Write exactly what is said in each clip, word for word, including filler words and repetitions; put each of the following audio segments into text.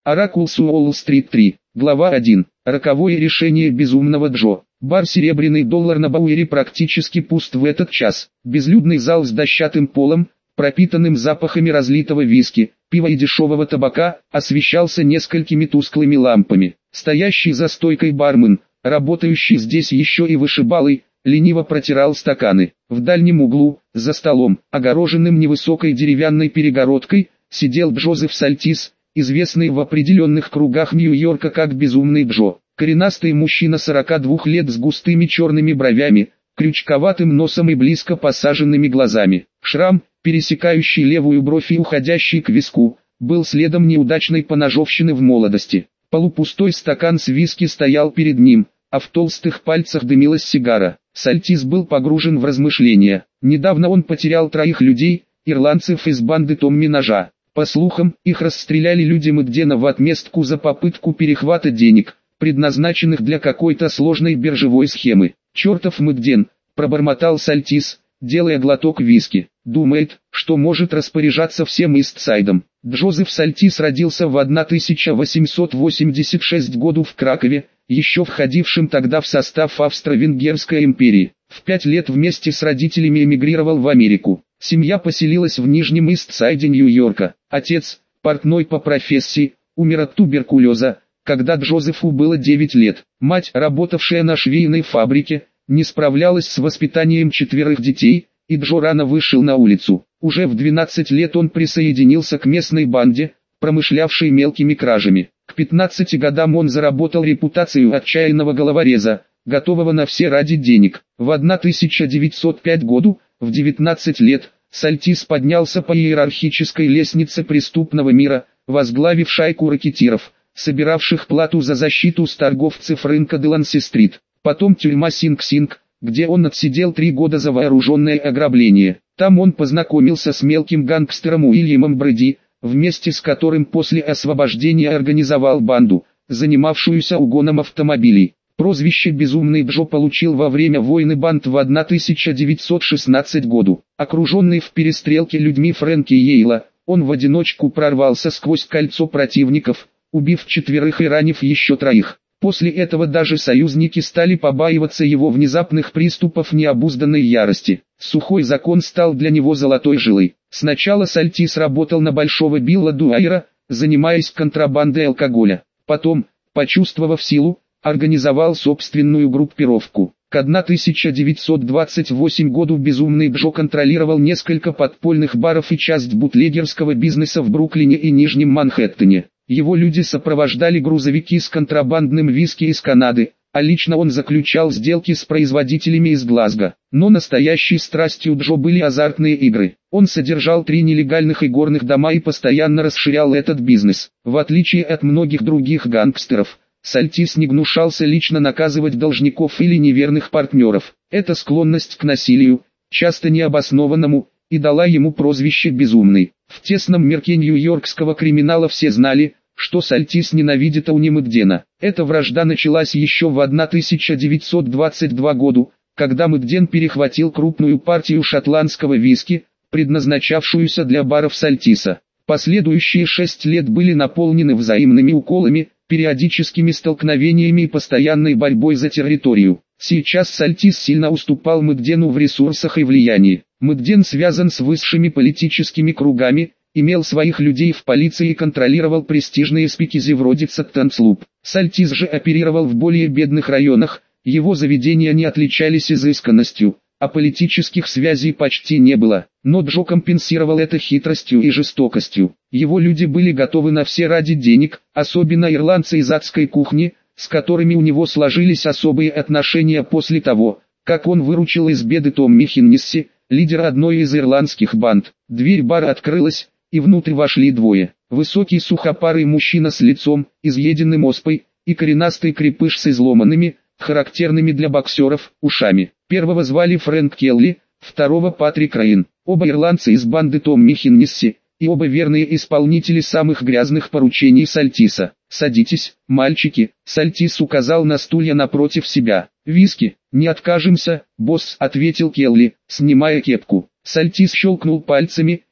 Оракулс Уолл-стрит три. Глава один. Роковое решение безумного Джо. Бар «Серебряный доллар» на Бауэре практически пуст в этот час. Безлюдный зал с дощатым полом, пропитанным запахами разлитого виски, пива и дешевого табака, освещался несколькими тусклыми лампами. Стоящий за стойкой бармен, работающий здесь еще и вышибалой, лениво протирал стаканы. В дальнем углу, за столом, огороженным невысокой деревянной перегородкой, сидел Джозеф Сальтис, известный в определенных кругах Нью-Йорка как Безумный Джо. Коренастый мужчина сорока двух лет с густыми черными бровями, крючковатым носом и близко посаженными глазами. Шрам, пересекающий левую бровь и уходящий к виску, был следом неудачной поножовщины в молодости. Полупустой стакан с виски стоял перед ним, а в толстых пальцах дымилась сигара. Сальтис был погружен в размышления. Недавно он потерял троих людей, ирландцев из банды Томми Ножа. По слухам, их расстреляли люди Мэгдена в отместку за попытку перехвата денег, предназначенных для какой-то сложной биржевой схемы. «Чертов Мэгден», — пробормотал Сальтис, делая глоток виски. «Думает, что может распоряжаться всем Истсайдом». Джозеф Сальтис родился в тысяча восемьсот восемьдесят шестом году в Кракове, еще входившим тогда в состав Австро-Венгерской империи. В пять лет вместе с родителями эмигрировал в Америку. Семья поселилась в Нижнем Истсайде Нью-Йорка. Отец, портной по профессии, умер от туберкулеза, когда Джозефу было девять лет. Мать, работавшая на швейной фабрике, не справлялась с воспитанием четверых детей, и Джо рано вышел на улицу. Уже в двенадцать лет он присоединился к местной банде, промышлявшей мелкими кражами. К пятнадцати годам он заработал репутацию отчаянного головореза, готового на все ради денег. В тысяча девятьсот пятом году, в девятнадцать лет, Сальтис поднялся по иерархической лестнице преступного мира, возглавив шайку ракетиров, собиравших плату за защиту с торговцев рынка Деланси-стрит. Потом тюрьма Синг-Синг, где он отсидел три года за вооруженное ограбление. Там он познакомился с мелким гангстером Уильямом Брэди, вместе с которым после освобождения организовал банду, занимавшуюся угоном автомобилей. Прозвище «Безумный Джо» получил во время войны банд в тысяча девятьсот шестнадцатом году. Окруженный в перестрелке людьми Фрэнки Йейла, он в одиночку прорвался сквозь кольцо противников, убив четверых и ранив еще троих. После этого даже союзники стали побаиваться его внезапных приступов необузданной ярости. Сухой закон стал для него золотой жилой. Сначала Сальтис работал на Большого Билла Дуайера, занимаясь контрабандой алкоголя. Потом, почувствовав силу, организовал собственную группировку. К тысяча девятьсот двадцать восьмому году Безумный Джо контролировал несколько подпольных баров и часть бутлегерского бизнеса в Бруклине и Нижнем Манхэттене. Его люди сопровождали грузовики с контрабандным виски из Канады, а лично он заключал сделки с производителями из Глазго. Но настоящей страстью Джо были азартные игры. Он содержал три нелегальных игорных дома и постоянно расширял этот бизнес. В отличие от многих других гангстеров, Сальтис не гнушался лично наказывать должников или неверных партнеров. Эта склонность к насилию, часто необоснованному, и дала ему прозвище «Безумный». В тесном мирке нью-йоркского криминала все знали, что Сальтис ненавидит Ауни Мэгдена. Эта вражда началась еще в тысяча девятьсот двадцать втором году, когда Мэгден перехватил крупную партию шотландского виски, предназначавшуюся для баров Сальтиса. Последующие шесть лет были наполнены взаимными уколами, периодическими столкновениями и постоянной борьбой за территорию. Сейчас Сальтис сильно уступал Мэгдену в ресурсах и влиянии. Мэгден связан с высшими политическими кругами, имел своих людей в полиции и контролировал престижные спикизи вроде Цаттенслуп. Сальтис же оперировал в более бедных районах, его заведения не отличались изысканностью, а политических связей почти не было. Но Джо компенсировал это хитростью и жестокостью. Его люди были готовы на все ради денег, особенно ирландцы из адской кухни, с которыми у него сложились особые отношения после того, как он выручил из беды Томми Хеннесси, лидера одной из ирландских банд. Дверь бара открылась, и внутрь вошли двое. Высокий сухопарый мужчина с лицом, изъеденным оспой, и коренастый крепыш с изломанными, характерными для боксеров, ушами. Первого звали Фрэнк Келли, второго Патрик Рейн. Оба ирландцы из банды Томми Хеннесси, и оба верные исполнители самых грязных поручений Сальтиса. «Садитесь, мальчики», — Сальтис указал на стулья напротив себя. «Виски, не откажемся, босс», — ответил Келли, снимая кепку. Сальтис щелкнул пальцами,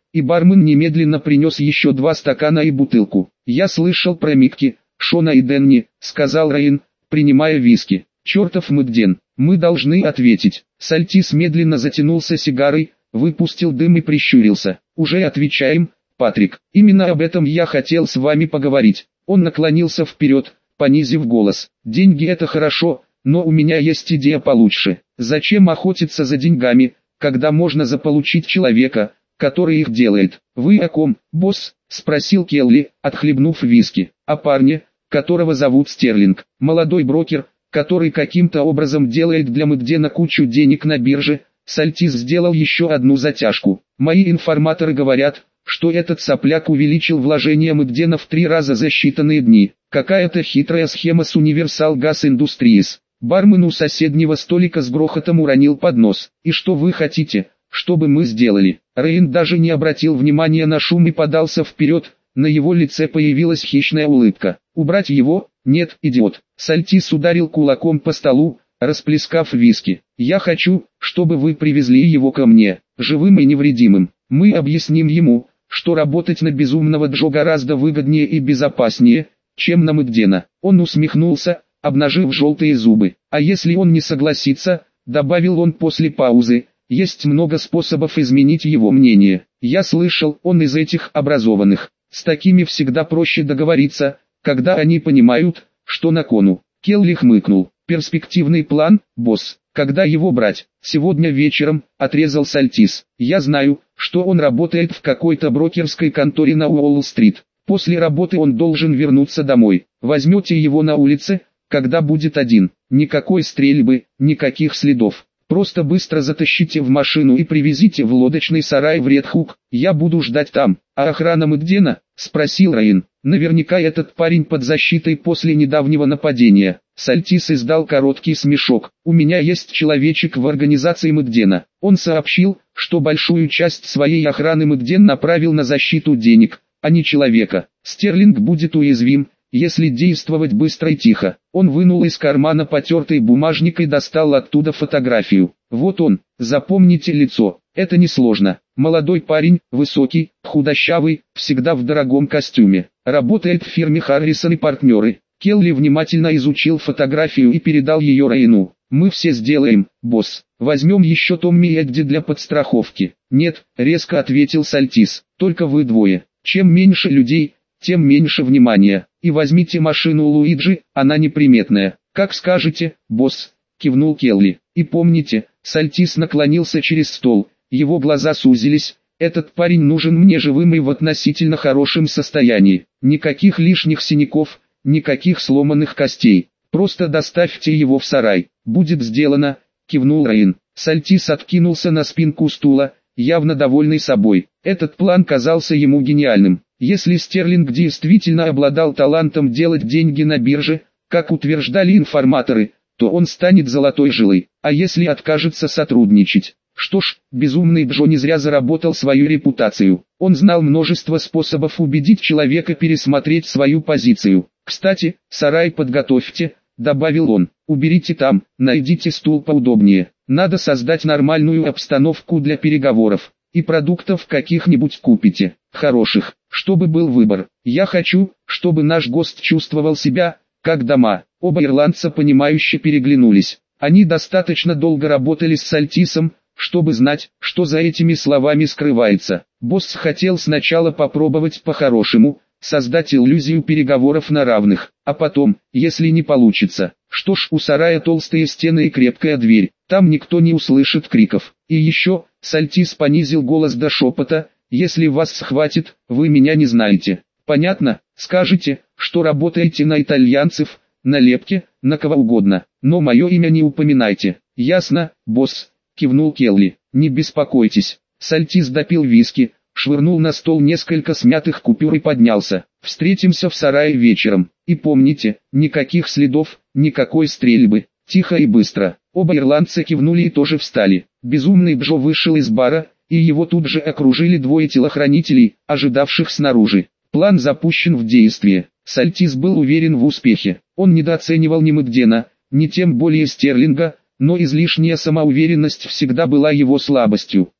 и бармен немедленно принес еще два стакана и бутылку. «Я слышал про Микки, Шона и Дэнни», — сказал Райан, принимая виски. «Чертов Мэгден, мы должны ответить». Сальтис медленно затянулся сигарой, выпустил дым и прищурился. «Уже отвечаем, Патрик. Именно об этом я хотел с вами поговорить». Он наклонился вперед, понизив голос. «Деньги — это хорошо, но у меня есть идея получше. Зачем охотиться за деньгами, когда можно заполучить человека, который их делает?» «Вы о ком, босс?» — спросил Келли, отхлебнув виски. «О парне, которого зовут Стерлинг. Молодой брокер, который каким-то образом делает для Мэгдена кучу денег на бирже». Сальтис сделал еще одну затяжку. «Мои информаторы говорят, что этот сопляк увеличил вложения Мэгдена в три раза за считанные дни. Какая-то хитрая схема с Universal Gas Industries». Бармен у соседнего столика с грохотом уронил поднос. «И что вы хотите, чтобы мы сделали?» Рейн даже не обратил внимания на шум и подался вперед, на его лице появилась хищная улыбка. «Убрать его? Нет, идиот!» Сальтис ударил кулаком по столу, расплескав виски. «Я хочу, чтобы вы привезли его ко мне, живым и невредимым. Мы объясним ему, что работать на безумного Джо гораздо выгоднее и безопаснее, чем на Мэгдена». Он усмехнулся, обнажив желтые зубы. «А если он не согласится?» — добавил он после паузы. «Есть много способов изменить его мнение. Я слышал, он из этих образованных. С такими всегда проще договориться, когда они понимают, что на кону». Келли хмыкнул. «Перспективный план, босс. Когда его брать?» «Сегодня вечером», — отрезал Сальтис. «Я знаю, что он работает в какой-то брокерской конторе на Уолл-стрит. После работы он должен вернуться домой. Возьмете его на улице, когда будет один. Никакой стрельбы, никаких следов. Просто быстро затащите в машину и привезите в лодочный сарай в Редхук. Я буду ждать там». «А охрана Мэгдена?» — спросил Райан. «Наверняка этот парень под защитой после недавнего нападения». Сальтис издал короткий смешок. «У меня есть человечек в организации Мэгдена. Он сообщил, что большую часть своей охраны Мэгден направил на защиту денег, а не человека. Стерлинг будет уязвим, если действовать быстро и тихо». Он вынул из кармана потертый бумажник и достал оттуда фотографию. «Вот он, запомните лицо, это несложно. Молодой парень, высокий, худощавый, всегда в дорогом костюме. Работает в фирме Харрисон и партнеры». Келли внимательно изучил фотографию и передал ее Райну. «Мы все сделаем, босс. Возьмем еще Томми и Эдди для подстраховки». «Нет», — резко ответил Сальтис, — «только вы двое. Чем меньше людей, тем меньше внимания. И возьмите машину Луиджи, она неприметная». «Как скажете, босс», — кивнул Келли. «И помните», — Сальтис наклонился через стол, его глаза сузились, «этот парень нужен мне живым и в относительно хорошем состоянии. Никаких лишних синяков, никаких сломанных костей. Просто доставьте его в сарай». «Будет сделано», — кивнул Райан. Сальтис откинулся на спинку стула, явно довольный собой. Этот план казался ему гениальным. Если Стерлинг действительно обладал талантом делать деньги на бирже, как утверждали информаторы, то он станет золотой жилой. А если откажется сотрудничать? Что ж, безумный Джо не зря заработал свою репутацию. Он знал множество способов убедить человека пересмотреть свою позицию. «Кстати, сарай подготовьте», — добавил он. «Уберите там, найдите стул поудобнее. Надо создать нормальную обстановку для переговоров. И продуктов каких-нибудь купите, хороших, чтобы был выбор. Я хочу, чтобы наш гость чувствовал себя, как дома». Оба ирландца понимающе переглянулись. Они достаточно долго работали с Сальтисом, чтобы знать, что за этими словами скрывается. Босс хотел сначала попробовать по-хорошему, создать иллюзию переговоров на равных, а потом, если не получится, что ж, у сарая толстые стены и крепкая дверь, там никто не услышит криков. И еще, Сальтис понизил голос до шепота, «если вас схватит, вы меня не знаете. Понятно? Скажите, что работаете на итальянцев, на Лепке, на кого угодно, но мое имя не упоминайте». «Ясно, босс», — кивнул Келли. «Не беспокойтесь». Сальтис допил виски, швырнул на стол несколько смятых купюр и поднялся. «Встретимся в сарае вечером. И помните, никаких следов, никакой стрельбы, тихо и быстро». Оба ирландца кивнули и тоже встали. Безумный Джо вышел из бара, и его тут же окружили двое телохранителей, ожидавших снаружи. План запущен в действие. Сальтис был уверен в успехе. Он недооценивал ни Мэгдена, ни тем более Стерлинга, но излишняя самоуверенность всегда была его слабостью.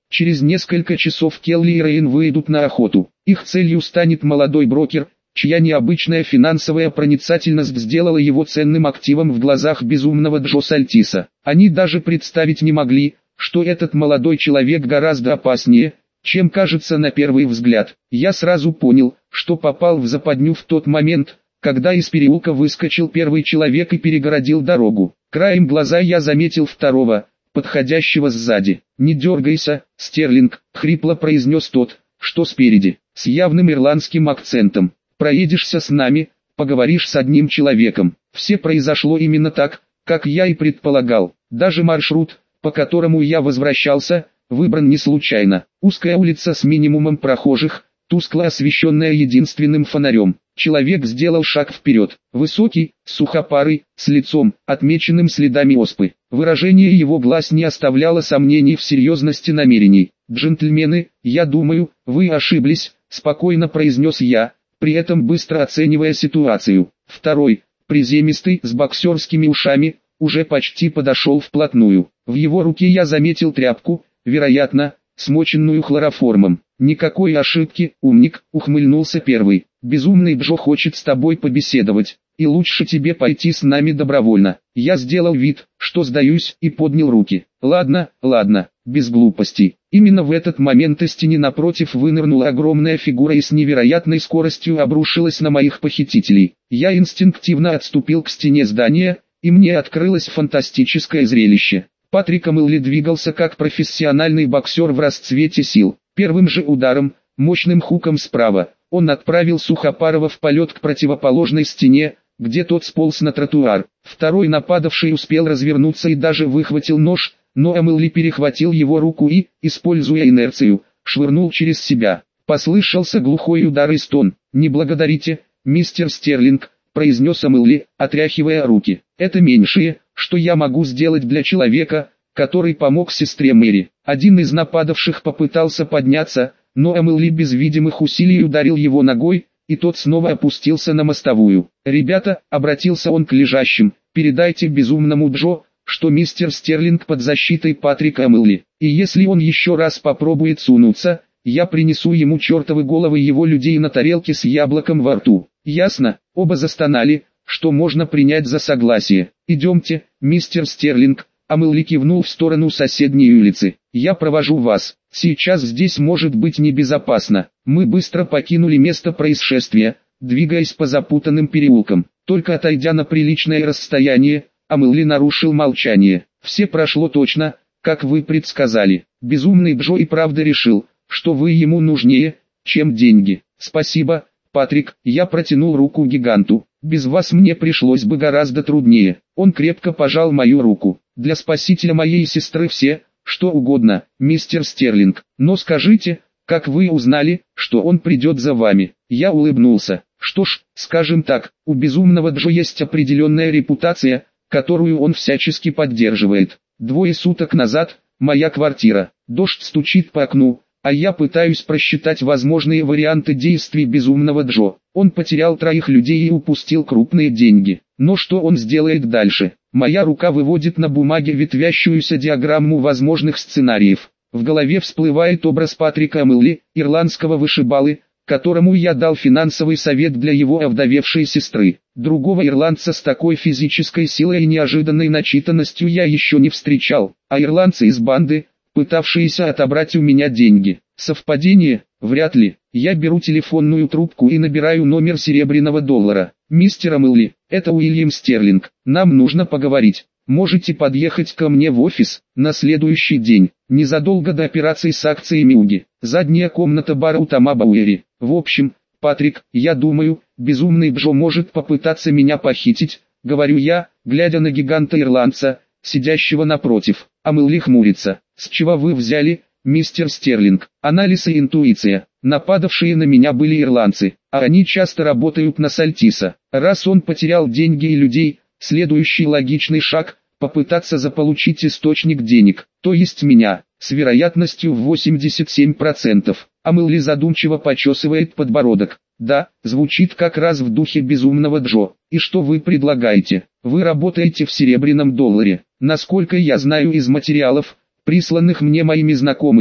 Через несколько часов Келли и Рейн выйдут на охоту. Их целью станет молодой брокер, чья необычная финансовая проницательность сделала его ценным активом в глазах безумного Джо Сальтиса. Они даже представить не могли, что этот молодой человек гораздо опаснее, чем кажется на первый взгляд. Я сразу понял, что попал в западню в тот момент, когда из переулка выскочил первый человек и перегородил дорогу. Краем глаза я заметил второго, подходящего сзади. «Не дергайся, Стерлинг», — хрипло произнес тот, что спереди, с явным ирландским акцентом. «Проедешься с нами, поговоришь с одним человеком». Все произошло именно так, как я и предполагал. Даже маршрут, по которому я возвращался, выбран не случайно. Узкая улица с минимумом прохожих, тускло освещенная единственным фонарем. Человек сделал шаг вперед. Высокий, сухопарый, с лицом, отмеченным следами оспы. Выражение его глаз не оставляло сомнений в серьезности намерений. «Джентльмены, я думаю, вы ошиблись», — спокойно произнес я, при этом быстро оценивая ситуацию. Второй, приземистый, с боксерскими ушами, уже почти подошел вплотную. В его руке я заметил тряпку, вероятно, смоченную хлороформом. «Никакой ошибки, умник», — ухмыльнулся первый. «Безумный Джо хочет с тобой побеседовать, и лучше тебе пойти с нами добровольно». Я сделал вид, что сдаюсь, и поднял руки. «Ладно, ладно, без глупостей». Именно в этот момент из тени напротив вынырнула огромная фигура и с невероятной скоростью обрушилась на моих похитителей. Я инстинктивно отступил к стене здания, и мне открылось фантастическое зрелище. Патрик Милли двигался как профессиональный боксер в расцвете сил. Первым же ударом, мощным хуком справа, он отправил Сухопарова в полет к противоположной стене, где тот сполз на тротуар. Второй нападавший успел развернуться и даже выхватил нож, но Милли перехватил его руку и, используя инерцию, швырнул через себя. Послышался глухой удар и стон. «Не благодарите, мистер Стерлинг», — произнес Милли, отряхивая руки. «Это меньшее, что я могу сделать для человека, который помог сестре Мэри». Один из нападавших попытался подняться, но Милли без видимых усилий ударил его ногой, и тот снова опустился на мостовую. «Ребята», — обратился он к лежащим, — «передайте безумному Джо, что мистер Стерлинг под защитой Патрика Милли, и если он еще раз попробует сунуться, я принесу ему чертовы головы его людей на тарелке с яблоком во рту». «Ясно?» — оба застонали, что можно принять за согласие. «Идемте, мистер Стерлинг», — Милли кивнул в сторону соседней улицы. «Я провожу вас. Сейчас здесь может быть небезопасно». Мы быстро покинули место происшествия, двигаясь по запутанным переулкам. Только отойдя на приличное расстояние, Милли нарушил молчание. «Все прошло точно, как вы предсказали. Безумный Джо и правда решил, что вы ему нужнее, чем деньги». «Спасибо, Патрик», — я протянул руку гиганту. «Без вас мне пришлось бы гораздо труднее». Он крепко пожал мою руку. «Для спасителя моей сестры все, что угодно, мистер Стерлинг. Но скажите, как вы узнали, что он придет за вами?» Я улыбнулся. «Что ж, скажем так, у безумного Джо есть определенная репутация, которую он всячески поддерживает. Двое суток назад, моя квартира, дождь стучит по окну, а я пытаюсь просчитать возможные варианты действий безумного Джо. Он потерял троих людей и упустил крупные деньги. Но что он сделает дальше? Моя рука выводит на бумаге ветвящуюся диаграмму возможных сценариев. В голове всплывает образ Патрика Милли, ирландского вышибалы, которому я дал финансовый совет для его овдовевшей сестры. Другого ирландца с такой физической силой и неожиданной начитанностью я еще не встречал, а ирландцы из банды, пытавшиеся отобрать у меня деньги. Совпадение? Вряд ли. Я беру телефонную трубку и набираю номер серебряного доллара. «Мистер Милли, это Уильям Стерлинг, нам нужно поговорить. Можете подъехать ко мне в офис на следующий день, незадолго до операции с акциями УГИ. Задняя комната бара у Тома Бауэри. В общем, Патрик, я думаю, безумный Джо может попытаться меня похитить», — говорю я, глядя на гиганта-ирландца, сидящего напротив. А Милли хмурится. «С чего вы взяли, мистер Стерлинг?» «Анализ и интуиция. Нападавшие на меня были ирландцы, а они часто работают на Сальтиса. Раз он потерял деньги и людей, следующий логичный шаг – попытаться заполучить источник денег, то есть меня, с вероятностью в восемьдесят семь процентов. А Милли задумчиво почесывает подбородок. «Да, звучит как раз в духе безумного Джо. И что вы предлагаете? Вы работаете в серебряном долларе. Насколько я знаю из материалов, присланных мне моими знакомыми,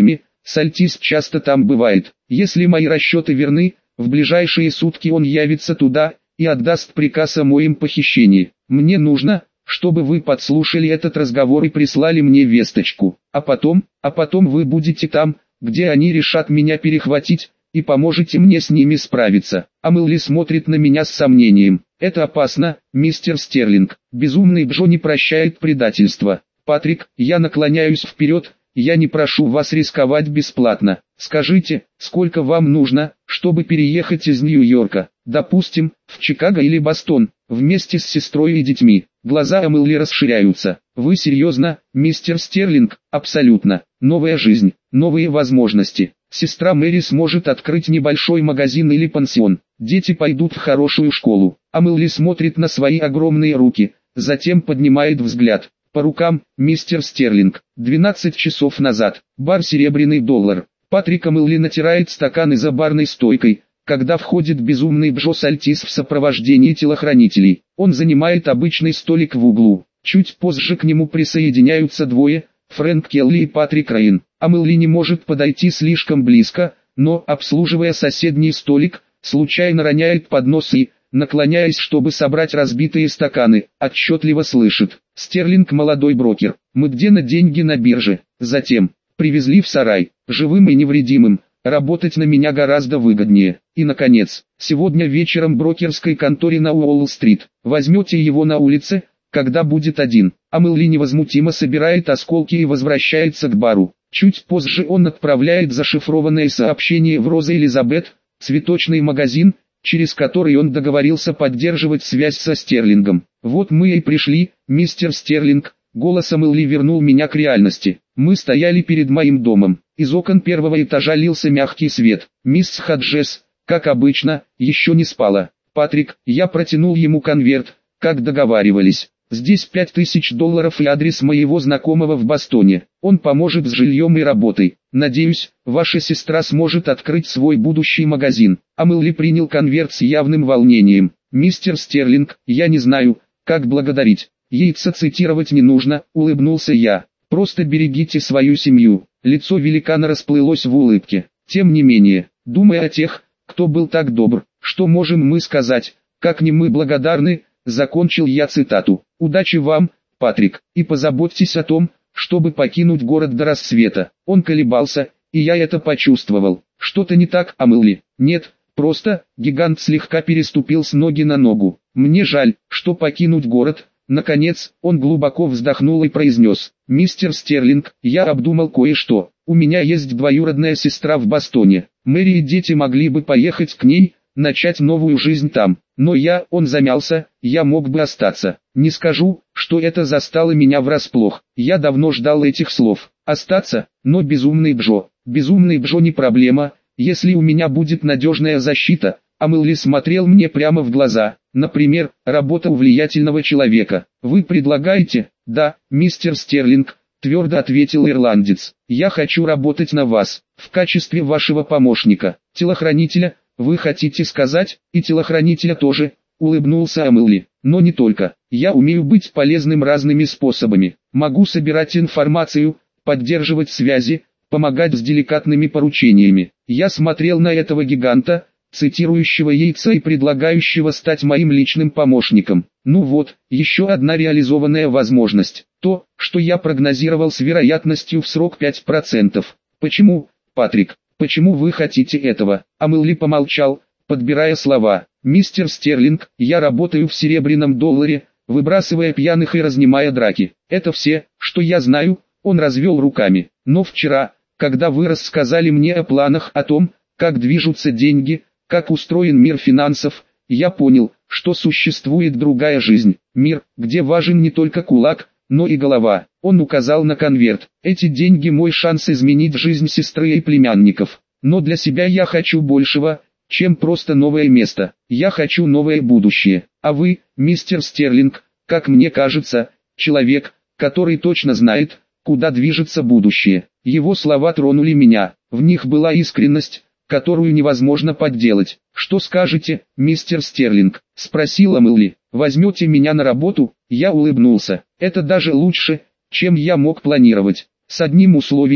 Сальтис часто там бывает. Если мои расчеты верны, в ближайшие сутки он явится туда и отдаст приказ о моем похищении. Мне нужно, чтобы вы подслушали этот разговор и прислали мне весточку. А потом, а потом вы будете там, где они решат меня перехватить, и поможете мне с ними справиться. А Мэлли смотрит на меня с сомнением. Это опасно, мистер Стерлинг. Безумный Джо не прощает предательства. Патрик, я наклоняюсь вперед, я не прошу вас рисковать бесплатно. Скажите, сколько вам нужно, чтобы переехать из Нью-Йорка, допустим, в Чикаго или Бостон, вместе с сестрой и детьми. Глаза Эмили расширяются. Вы серьезно, мистер Стерлинг? Абсолютно. Новая жизнь, новые возможности. Сестра Мэри сможет открыть небольшой магазин или пансион. Дети пойдут в хорошую школу. Эмили смотрит на свои огромные руки, затем поднимает взгляд. По рукам, мистер Стерлинг. двенадцать часов назад. Бар «Серебряный доллар». Патрик Эмили натирает стаканы за барной стойкой, когда входит безумный Джо Сальтис в сопровождении телохранителей. Он занимает обычный столик в углу. Чуть позже к нему присоединяются двое, Фрэнк Келли и Патрик Рейн. Эмили не может подойти слишком близко, но, обслуживая соседний столик, случайно роняет поднос и, наклоняясь, чтобы собрать разбитые стаканы, отчетливо слышит: «Стерлинг, молодой брокер, мы где на деньги на бирже?» Затем, привезли в сарай, живым и невредимым, работать на меня гораздо выгоднее. И наконец, сегодня вечером в брокерской конторе на Уолл-стрит, возьмете его на улице, когда будет один. Эмили невозмутимо собирает осколки и возвращается к бару. Чуть позже он отправляет зашифрованное сообщение в Роза Элизабет, цветочный магазин, через который он договорился поддерживать связь со Стерлингом. «Вот мы и пришли, мистер Стерлинг», голос Эмили вернул меня к реальности. Мы стояли перед моим домом. Из окон первого этажа лился мягкий свет. Мисс Хаджес, как обычно, еще не спала. «Патрик», я протянул ему конверт, как договаривались. «Здесь пять тысяч долларов и адрес моего знакомого в Бостоне. Он поможет с жильем и работой. Надеюсь, ваша сестра сможет открыть свой будущий магазин». Эмили принял конверт с явным волнением. «Мистер Стерлинг, я не знаю, как благодарить. Яйца цитировать не нужно», улыбнулся я. «Просто берегите свою семью». Лицо великана расплылось в улыбке. «Тем не менее, думая о тех, кто был так добр, что можем мы сказать, как не мы благодарны», закончил я цитату. «Удачи вам, Патрик, и позаботьтесь о том, чтобы покинуть город до рассвета». Он колебался, и я это почувствовал. «Что-то не так, Эмили?» «Нет, просто», гигант слегка переступил с ноги на ногу. «Мне жаль, что покинуть город». Наконец, он глубоко вздохнул и произнес: «Мистер Стерлинг, я обдумал кое-что. У меня есть двоюродная сестра в Бостоне. Мэри и дети могли бы поехать к ней, начать новую жизнь там. Но я, он замялся, я мог бы остаться. Не скажу, что это застало меня врасплох. Я давно ждал этих слов. Остаться, но безумный Джо. Безумный Джо не проблема, если у меня будет надежная защита». Эмили смотрел мне прямо в глаза. «Например, работа у влиятельного человека. Вы предлагаете?» «Да, мистер Стерлинг», твердо ответил ирландец. «Я хочу работать на вас, в качестве вашего помощника, телохранителя, вы хотите сказать, и телохранителя тоже», улыбнулся Эмили. «Но не только. Я умею быть полезным разными способами. Могу собирать информацию, поддерживать связи, помогать с деликатными поручениями». Я смотрел на этого гиганта, цитирующего яйца и предлагающего стать моим личным помощником. Ну вот, еще одна реализованная возможность. То, что я прогнозировал с вероятностью в срок пять процентов. «Почему, Патрик, почему вы хотите этого?» Эмили помолчал, подбирая слова. «Мистер Стерлинг, я работаю в серебряном долларе, выбрасывая пьяных и разнимая драки. Это все, что я знаю», он развел руками. «Но вчера, когда вы рассказали мне о планах, о том, как движутся деньги, как устроен мир финансов, я понял, что существует другая жизнь, мир, где важен не только кулак, но и голова». Он указал на конверт. «Эти деньги мой шанс изменить жизнь сестры и племянников. Но для себя я хочу большего, чем просто новое место. Я хочу новое будущее. А вы, мистер Стерлинг, как мне кажется, человек, который точно знает, куда движется будущее». Его слова тронули меня. В них была искренность, которую невозможно подделать. «Что скажете, мистер Стерлинг?» – спросила Эмили. «Возьмете меня на работу?» Я улыбнулся. «Это даже лучше, чем я мог планировать. С одним условием,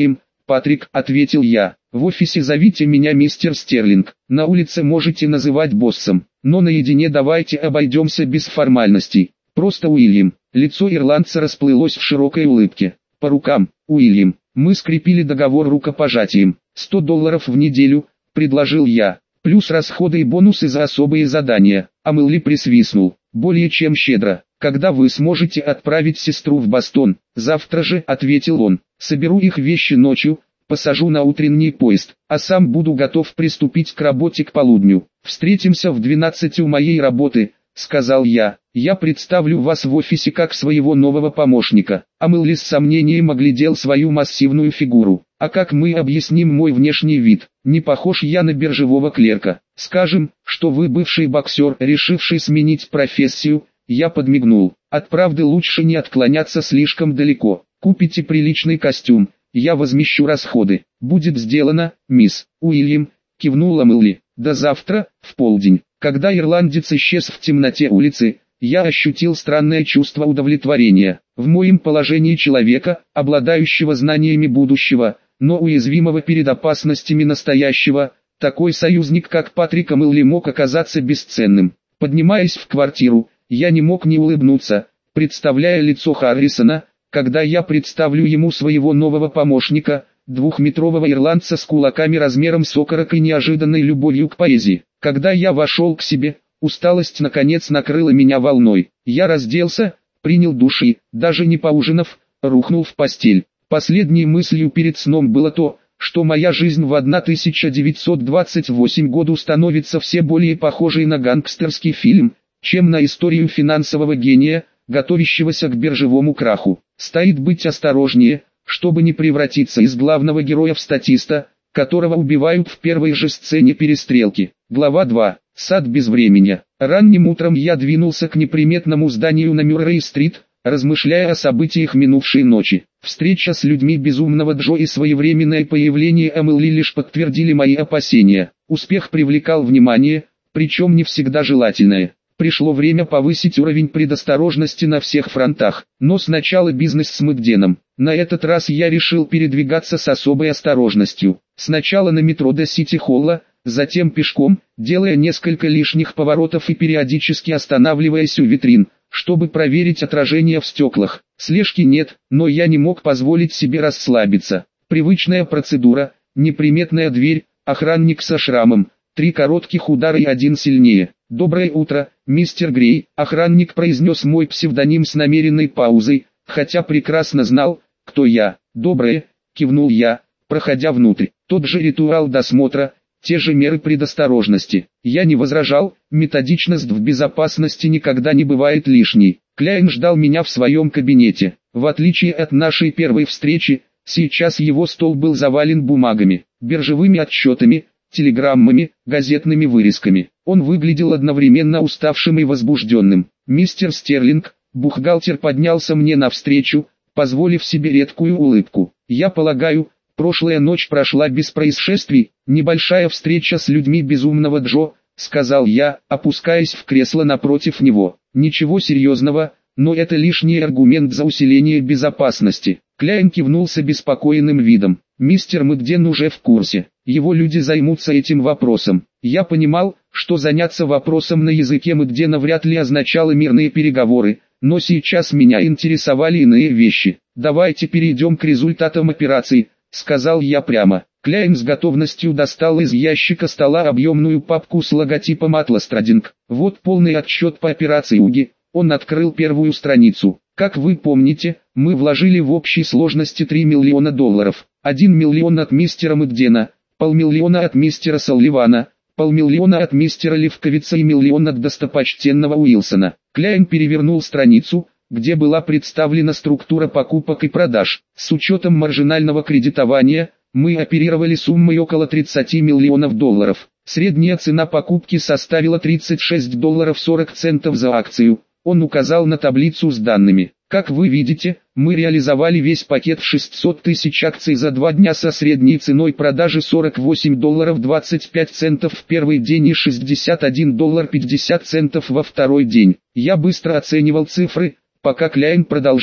Патрик», — ответил я. «В офисе зовите меня мистер Стерлинг, на улице можете называть боссом, но наедине давайте обойдемся без формальностей. Просто Уильям». Лицо ирландца расплылось в широкой улыбке. «По рукам, Уильям». Мы скрепили договор рукопожатием. «Сто долларов в неделю», — предложил я, «плюс расходы и бонусы за особые задания». А Мэлли присвистнул. «Более чем щедро. Когда вы сможете отправить сестру в Бостон?» «Завтра же», — ответил он. «Соберу их вещи ночью, посажу на утренний поезд, а сам буду готов приступить к работе к полудню. Встретимся в двенадцать у моей работы», — сказал я. «Я представлю вас в офисе как своего нового помощника». А Мэлли с сомнением оглядел свою массивную фигуру. «А как мы объясним мой внешний вид? Не похож я на биржевого клерка. Скажем, что вы бывший боксер, решивший сменить профессию». Я подмигнул. «От правды лучше не отклоняться слишком далеко. Купите приличный костюм, я возмещу расходы». «Будет сделано, мисс Уильям», — кивнула Мэлли. «До завтра, в полдень». Когда ирландец исчез в темноте улицы, я ощутил странное чувство удовлетворения. В моем положении человека, обладающего знаниями будущего, но уязвимого перед опасностями настоящего, такой союзник как Патрик Мэлли мог оказаться бесценным. Поднимаясь в квартиру, я не мог не улыбнуться, представляя лицо Харрисона, когда я представлю ему своего нового помощника, двухметрового ирландца с кулаками размером с окорок и неожиданной любовью к поэзии. Когда я вошел к себе, усталость наконец накрыла меня волной. Я разделся, принял душ и, даже не поужинав, рухнул в постель. Последней мыслью перед сном было то, что моя жизнь в тысяча девятьсот двадцать восьмом году становится все более похожей на гангстерский фильм, чем на историю финансового гения, готовящегося к биржевому краху. Стоит быть осторожнее, чтобы не превратиться из главного героя в статиста, которого убивают в первой же сцене перестрелки. Глава два. Сад безвременья. Ранним утром я двинулся к неприметному зданию на Мюррей-стрит, размышляя о событиях минувшей ночи. Встреча с людьми Безумного Джо и своевременное появление Эмили лишь подтвердили мои опасения. Успех привлекал внимание, причем не всегда желательное. Пришло время повысить уровень предосторожности на всех фронтах. Но сначала бизнес с Мэгденом. На этот раз я решил передвигаться с особой осторожностью. Сначала на метро до Сити-Холла, затем пешком, делая несколько лишних поворотов и периодически останавливаясь у витрин, чтобы проверить отражение в стеклах. Слежки нет, но я не мог позволить себе расслабиться. Привычная процедура, неприметная дверь, охранник со шрамом, три коротких удара и один сильнее. «Доброе утро, мистер Грей», — охранник произнес мой псевдоним с намеренной паузой, хотя прекрасно знал, кто я. «Доброе», — кивнул я, проходя внутрь. Тот же ритуал досмотра, те же меры предосторожности. Я не возражал, методичность в безопасности никогда не бывает лишней. Кляйн ждал меня в своем кабинете. В отличие от нашей первой встречи, сейчас его стол был завален бумагами, биржевыми отчетами, телеграммами, газетными вырезками. Он выглядел одновременно уставшим и возбужденным. «Мистер Стерлинг», бухгалтер поднялся мне навстречу, позволив себе редкую улыбку. «Я полагаю, прошлая ночь прошла без происшествий, небольшая встреча с людьми Безумного Джо», — сказал я, опускаясь в кресло напротив него. «Ничего серьезного, но это лишний аргумент за усиление безопасности». Кляйн кивнул с обеспокоенным видом. «Мистер Мэгден уже в курсе, его люди займутся этим вопросом». Я понимал, что заняться вопросом на языке Мэгдена вряд ли означало мирные переговоры, но сейчас меня интересовали иные вещи. «Давайте перейдем к результатам операции», — сказал я прямо. Кляйн с готовностью достал из ящика стола объемную папку с логотипом Atlas Trading. «Вот полный отчет по операции УГИ». Он открыл первую страницу. «Как вы помните, мы вложили в общей сложности три миллиона долларов. один миллион от мистера Мэгдена, полмиллиона от мистера Салливана, полмиллиона от мистера Левковица и миллион от достопочтенного Уилсона». Кляйн перевернул страницу, где была представлена структура покупок и продаж. С учетом маржинального кредитования, мы оперировали суммой около тридцати миллионов долларов. Средняя цена покупки составила тридцать шесть долларов сорок центов за акцию. Он указал на таблицу с данными. «Как вы видите, мы реализовали весь пакет в шестьсот тысяч акций за два дня со средней ценой продажи сорок восемь долларов двадцать пять центов в первый день и шестьдесят один доллар пятьдесят центов во второй день». Я быстро оценивал цифры, пока Кляйн продолжал.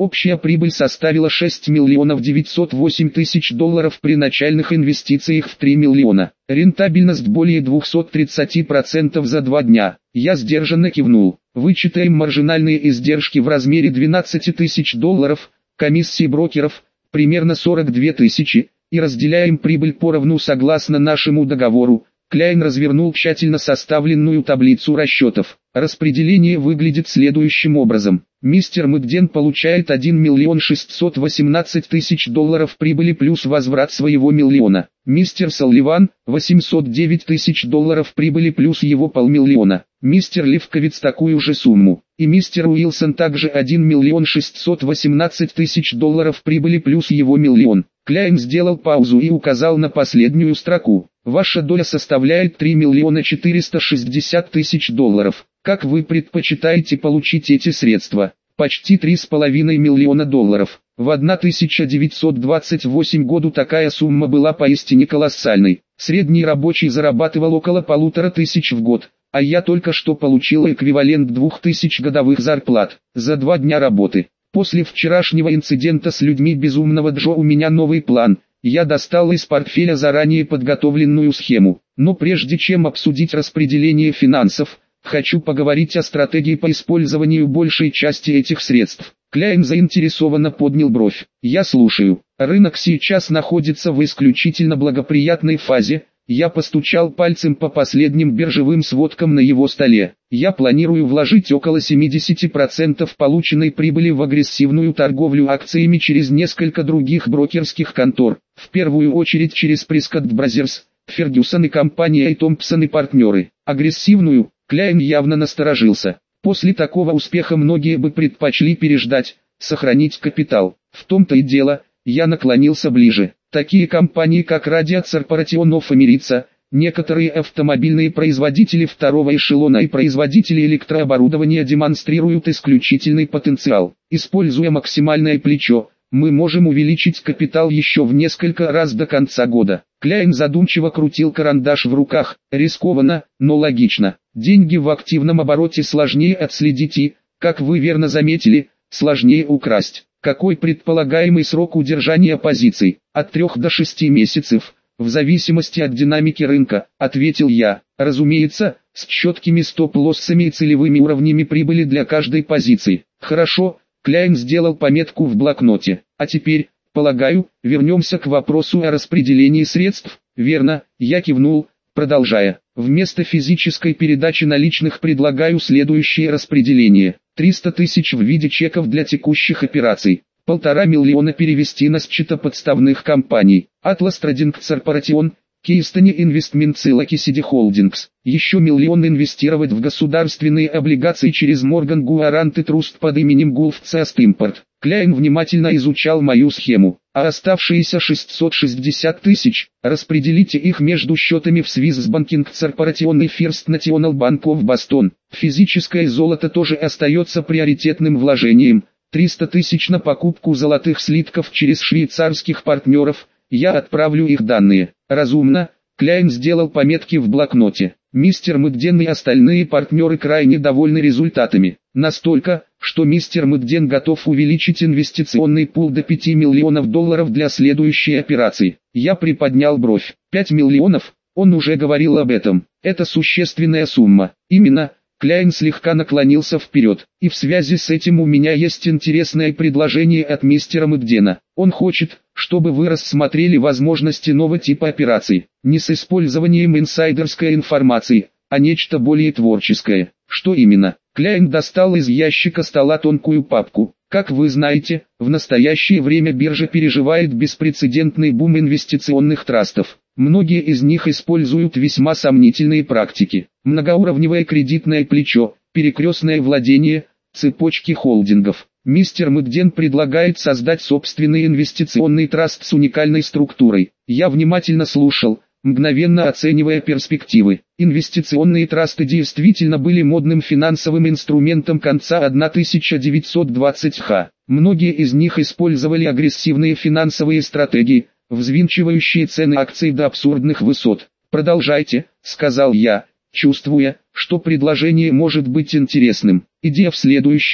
Общая прибыль составила шесть миллионов девятьсот восемь тысяч долларов при начальных инвестициях в три миллиона. Рентабельность более двухсот тридцати процентов за два дня. Я сдержанно кивнул. Вычитаем маржинальные издержки в размере двенадцати тысяч долларов, комиссии брокеров, примерно сорок две тысячи, и разделяем прибыль поровну согласно нашему договору. Кляйн развернул тщательно составленную таблицу расчетов. Распределение выглядит следующим образом. Мистер Мэгден получает один миллион шестьсот восемнадцать тысяч долларов прибыли плюс возврат своего миллиона. Мистер Салливан – восемьсот девять тысяч долларов прибыли плюс его полмиллиона. Мистер Левковиц такую же сумму. И мистер Уилсон также один миллион шестьсот восемнадцать тысяч долларов прибыли плюс его миллион. Кляйн сделал паузу и указал на последнюю строку. Ваша доля составляет три миллиона четыреста шестьдесят тысяч долларов. Как вы предпочитаете получить эти средства? Почти три с половиной миллиона долларов. В тысяча девятьсот двадцать восьмом году такая сумма была поистине колоссальной. Средний рабочий зарабатывал около полутора тысяч в год, а я только что получил эквивалент двух тысяч годовых зарплат за два дня работы. После вчерашнего инцидента с людьми Безумного Джо у меня новый план. Я достал из портфеля заранее подготовленную схему. Но прежде чем обсудить распределение финансов, хочу поговорить о стратегии по использованию большей части этих средств. Кляйн заинтересованно поднял бровь. Я слушаю. Рынок сейчас находится в исключительно благоприятной фазе. Я постучал пальцем по последним биржевым сводкам на его столе. Я планирую вложить около семидесяти процентов полученной прибыли в агрессивную торговлю акциями через несколько других брокерских контор. В первую очередь через Prescott Brothers, Ferguson и компания Thompson и партнеры. Агрессивную? Кляйн явно насторожился. После такого успеха многие бы предпочли переждать, сохранить капитал. В том-то и дело, я наклонился ближе. Такие компании как Radiat Corporation of America, некоторые автомобильные производители второго эшелона и производители электрооборудования демонстрируют исключительный потенциал. Используя максимальное плечо, мы можем увеличить капитал еще в несколько раз до конца года. Кляйн задумчиво крутил карандаш в руках. Рискованно, но логично. Деньги в активном обороте сложнее отследить и, как вы верно заметили, сложнее украсть. Какой предполагаемый срок удержания позиций? От трех до шести месяцев, в зависимости от динамики рынка, ответил я. Разумеется, с четкими стоп-лоссами и целевыми уровнями прибыли для каждой позиции. Хорошо, Кляйн сделал пометку в блокноте. А теперь, полагаю, вернемся к вопросу о распределении средств. Верно, я кивнул, продолжая. Вместо физической передачи наличных предлагаю следующее распределение. триста тысяч в виде чеков для текущих операций. Полтора миллиона перевести на счета подставных компаний. Atlas Trading Corporation, Keystone Investments и Lucky City Holdings. Еще миллион инвестировать в государственные облигации через Morgan Guaranty Trust под именем Gulf Coast Import. Кляйн внимательно изучал мою схему. А оставшиеся шестьсот шестьдесят тысяч, распределите их между счетами в Swiss Banking Corporation и First National Bank of Boston. Физическое золото тоже остается приоритетным вложением. триста тысяч на покупку золотых слитков через швейцарских партнеров. Я отправлю их данные. Разумно. Кляйн сделал пометки в блокноте. Мистер Мэгден и остальные партнеры крайне довольны результатами. Настолько, что мистер Мэгден готов увеличить инвестиционный пул до пяти миллионов долларов для следующей операции. Я приподнял бровь. пять миллионов? Он уже говорил об этом. Это существенная сумма. Именно. Кляйн слегка наклонился вперед. И в связи с этим у меня есть интересное предложение от мистера Мэгдена. Он хочет, чтобы вы рассмотрели возможности нового типа операций. Не с использованием инсайдерской информации, а нечто более творческое. Что именно? Кляйн достал из ящика стола тонкую папку. Как вы знаете, в настоящее время биржа переживает беспрецедентный бум инвестиционных трастов. Многие из них используют весьма сомнительные практики. Многоуровневое кредитное плечо, перекрестное владение, цепочки холдингов. Мистер Мэгден предлагает создать собственный инвестиционный траст с уникальной структурой. Я внимательно слушал, мгновенно оценивая перспективы. Инвестиционные трасты действительно были модным финансовым инструментом конца тысяча девятьсот двадцатых. Многие из них использовали агрессивные финансовые стратегии, взвинчивающие цены акций до абсурдных высот. «Продолжайте», — сказал я, чувствуя, что предложение может быть интересным. Идея в следующем.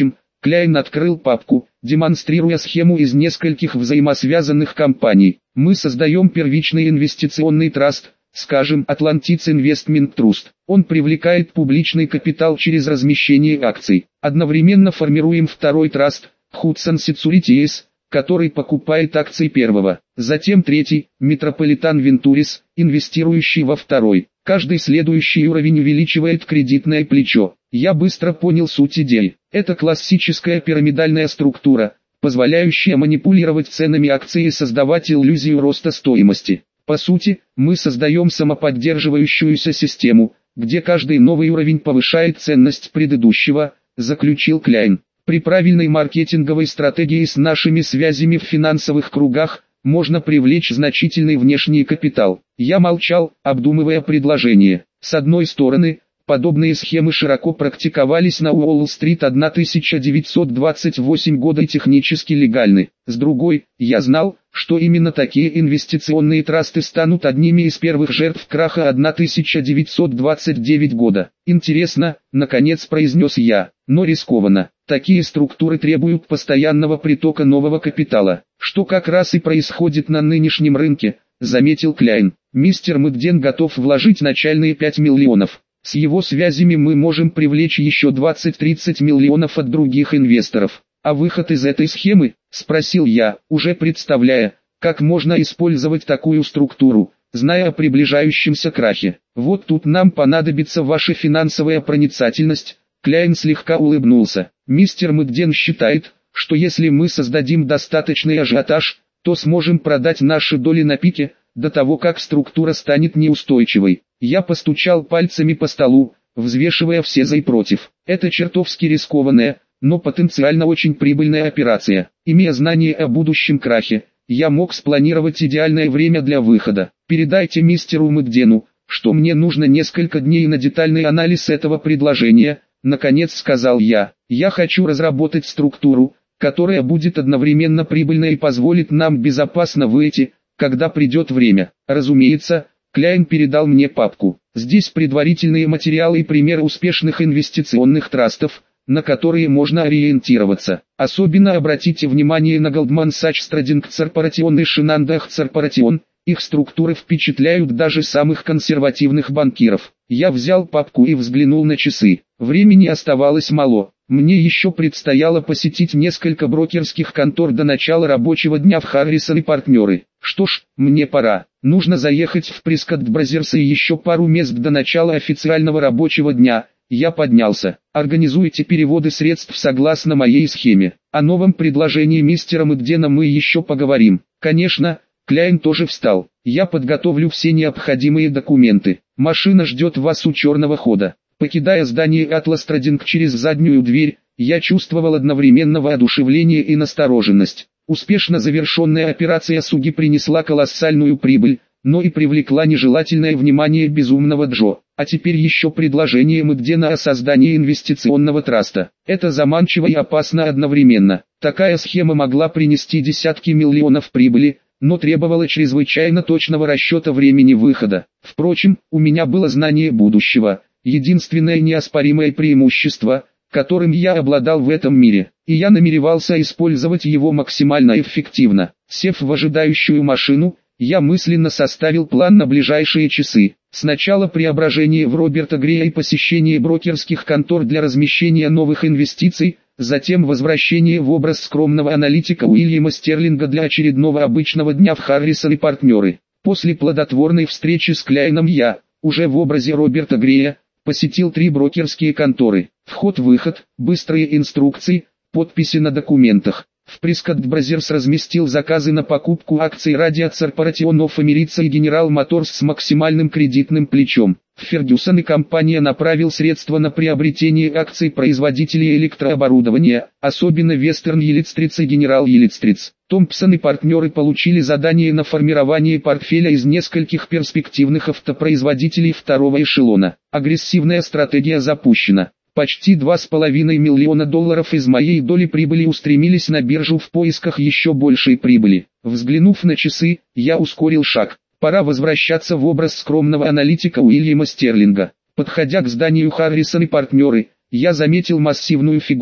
Кляйн открыл папку, демонстрируя схему из нескольких взаимосвязанных компаний. Мы создаем первичный инвестиционный траст, скажем, Atlantis Investment Trust. Он привлекает публичный капитал через размещение акций. Одновременно формируем второй траст, Hudson Securities, который покупает акции первого. Затем третий, Metropolitan Ventures, инвестирующий во второй. Каждый следующий уровень увеличивает кредитное плечо. Я быстро понял суть идеи. Это классическая пирамидальная структура, позволяющая манипулировать ценами акций и создавать иллюзию роста стоимости. По сути, мы создаем самоподдерживающуюся систему, где каждый новый уровень повышает ценность предыдущего, заключил Кляйн. При правильной маркетинговой стратегии с нашими связями в финансовых кругах, можно привлечь значительный внешний капитал. Я молчал, обдумывая предложение. С одной стороны, подобные схемы широко практиковались на Уолл-стрит тысяча девятьсот двадцать восьмого года и технически легальны. С другой, я знал, что именно такие инвестиционные трасты станут одними из первых жертв краха тысяча девятьсот двадцать девятого года. Интересно, наконец произнес я, но рискованно. Такие структуры требуют постоянного притока нового капитала, что как раз и происходит на нынешнем рынке, заметил Кляйн. Мистер Мэгден готов вложить начальные пять миллионов. С его связями мы можем привлечь еще двадцать-тридцать миллионов от других инвесторов. А выход из этой схемы, спросил я, уже представляя, как можно использовать такую структуру, зная о приближающемся крахе. Вот тут нам понадобится ваша финансовая проницательность. Кляйн слегка улыбнулся. Мистер Мэгден считает, что если мы создадим достаточный ажиотаж, то сможем продать наши доли на пике, до того как структура станет неустойчивой. Я постучал пальцами по столу, взвешивая все за и против. Это чертовски рискованная, но потенциально очень прибыльная операция. Имея знание о будущем крахе, я мог спланировать идеальное время для выхода. Передайте мистеру Мэгдену, что мне нужно несколько дней на детальный анализ этого предложения. Наконец сказал я, я хочу разработать структуру, которая будет одновременно прибыльной и позволит нам безопасно выйти, когда придет время. Разумеется, Кляйн передал мне папку. Здесь предварительные материалы и примеры успешных инвестиционных трастов, на которые можно ориентироваться. Особенно обратите внимание на Goldman Sachs Trading Corporation и Shenandoah Corporation. Их структуры впечатляют даже самых консервативных банкиров. Я взял папку и взглянул на часы. Времени оставалось мало. Мне еще предстояло посетить несколько брокерских контор до начала рабочего дня в Харрисон и партнеры. Что ж, мне пора. Нужно заехать в Prescott Brothers и еще пару мест до начала официального рабочего дня. Я поднялся. Организуйте переводы средств согласно моей схеме. О новом предложении мистера Мэгдена мы еще поговорим. Конечно. Кляйн тоже встал. Я подготовлю все необходимые документы. Машина ждет вас у черного хода. Покидая здание Atlas Trading через заднюю дверь, я чувствовал одновременно воодушевление и настороженность. Успешно завершенная операция Суги принесла колоссальную прибыль, но и привлекла нежелательное внимание безумного Джо. А теперь еще предложение Мэгдена о создании инвестиционного траста. Это заманчиво и опасно одновременно. Такая схема могла принести десятки миллионов прибыли, но требовала чрезвычайно точного расчета времени выхода. Впрочем, у меня было знание будущего, единственное неоспоримое преимущество, которым я обладал в этом мире, и я намеревался использовать его максимально эффективно. Сев в ожидающую машину, я мысленно составил план на ближайшие часы. Сначала преображение в Роберта Грея и посещение брокерских контор для размещения новых инвестиций, затем возвращение в образ скромного аналитика Уильяма Стерлинга для очередного обычного дня в Харрисон и партнеры. После плодотворной встречи с Кляйном я, уже в образе Роберта Грея, посетил три брокерские конторы. Вход-выход, быстрые инструкции, подписи на документах. В Prescott Brothers разместил заказы на покупку акций Radio Corporation of America и General Motors с максимальным кредитным плечом. В Ferguson и компания направил средства на приобретение акций производителей электрооборудования, особенно Western Electric и General Electric. Томпсон и партнеры получили задание на формирование портфеля из нескольких перспективных автопроизводителей второго эшелона. Агрессивная стратегия запущена. Почти два с половиной миллиона долларов из моей доли прибыли устремились на биржу в поисках еще большей прибыли. Взглянув на часы, я ускорил шаг. Пора возвращаться в образ скромного аналитика Уильяма Стерлинга. Подходя к зданию Харрисон и партнеры, я заметил массивную фигуру,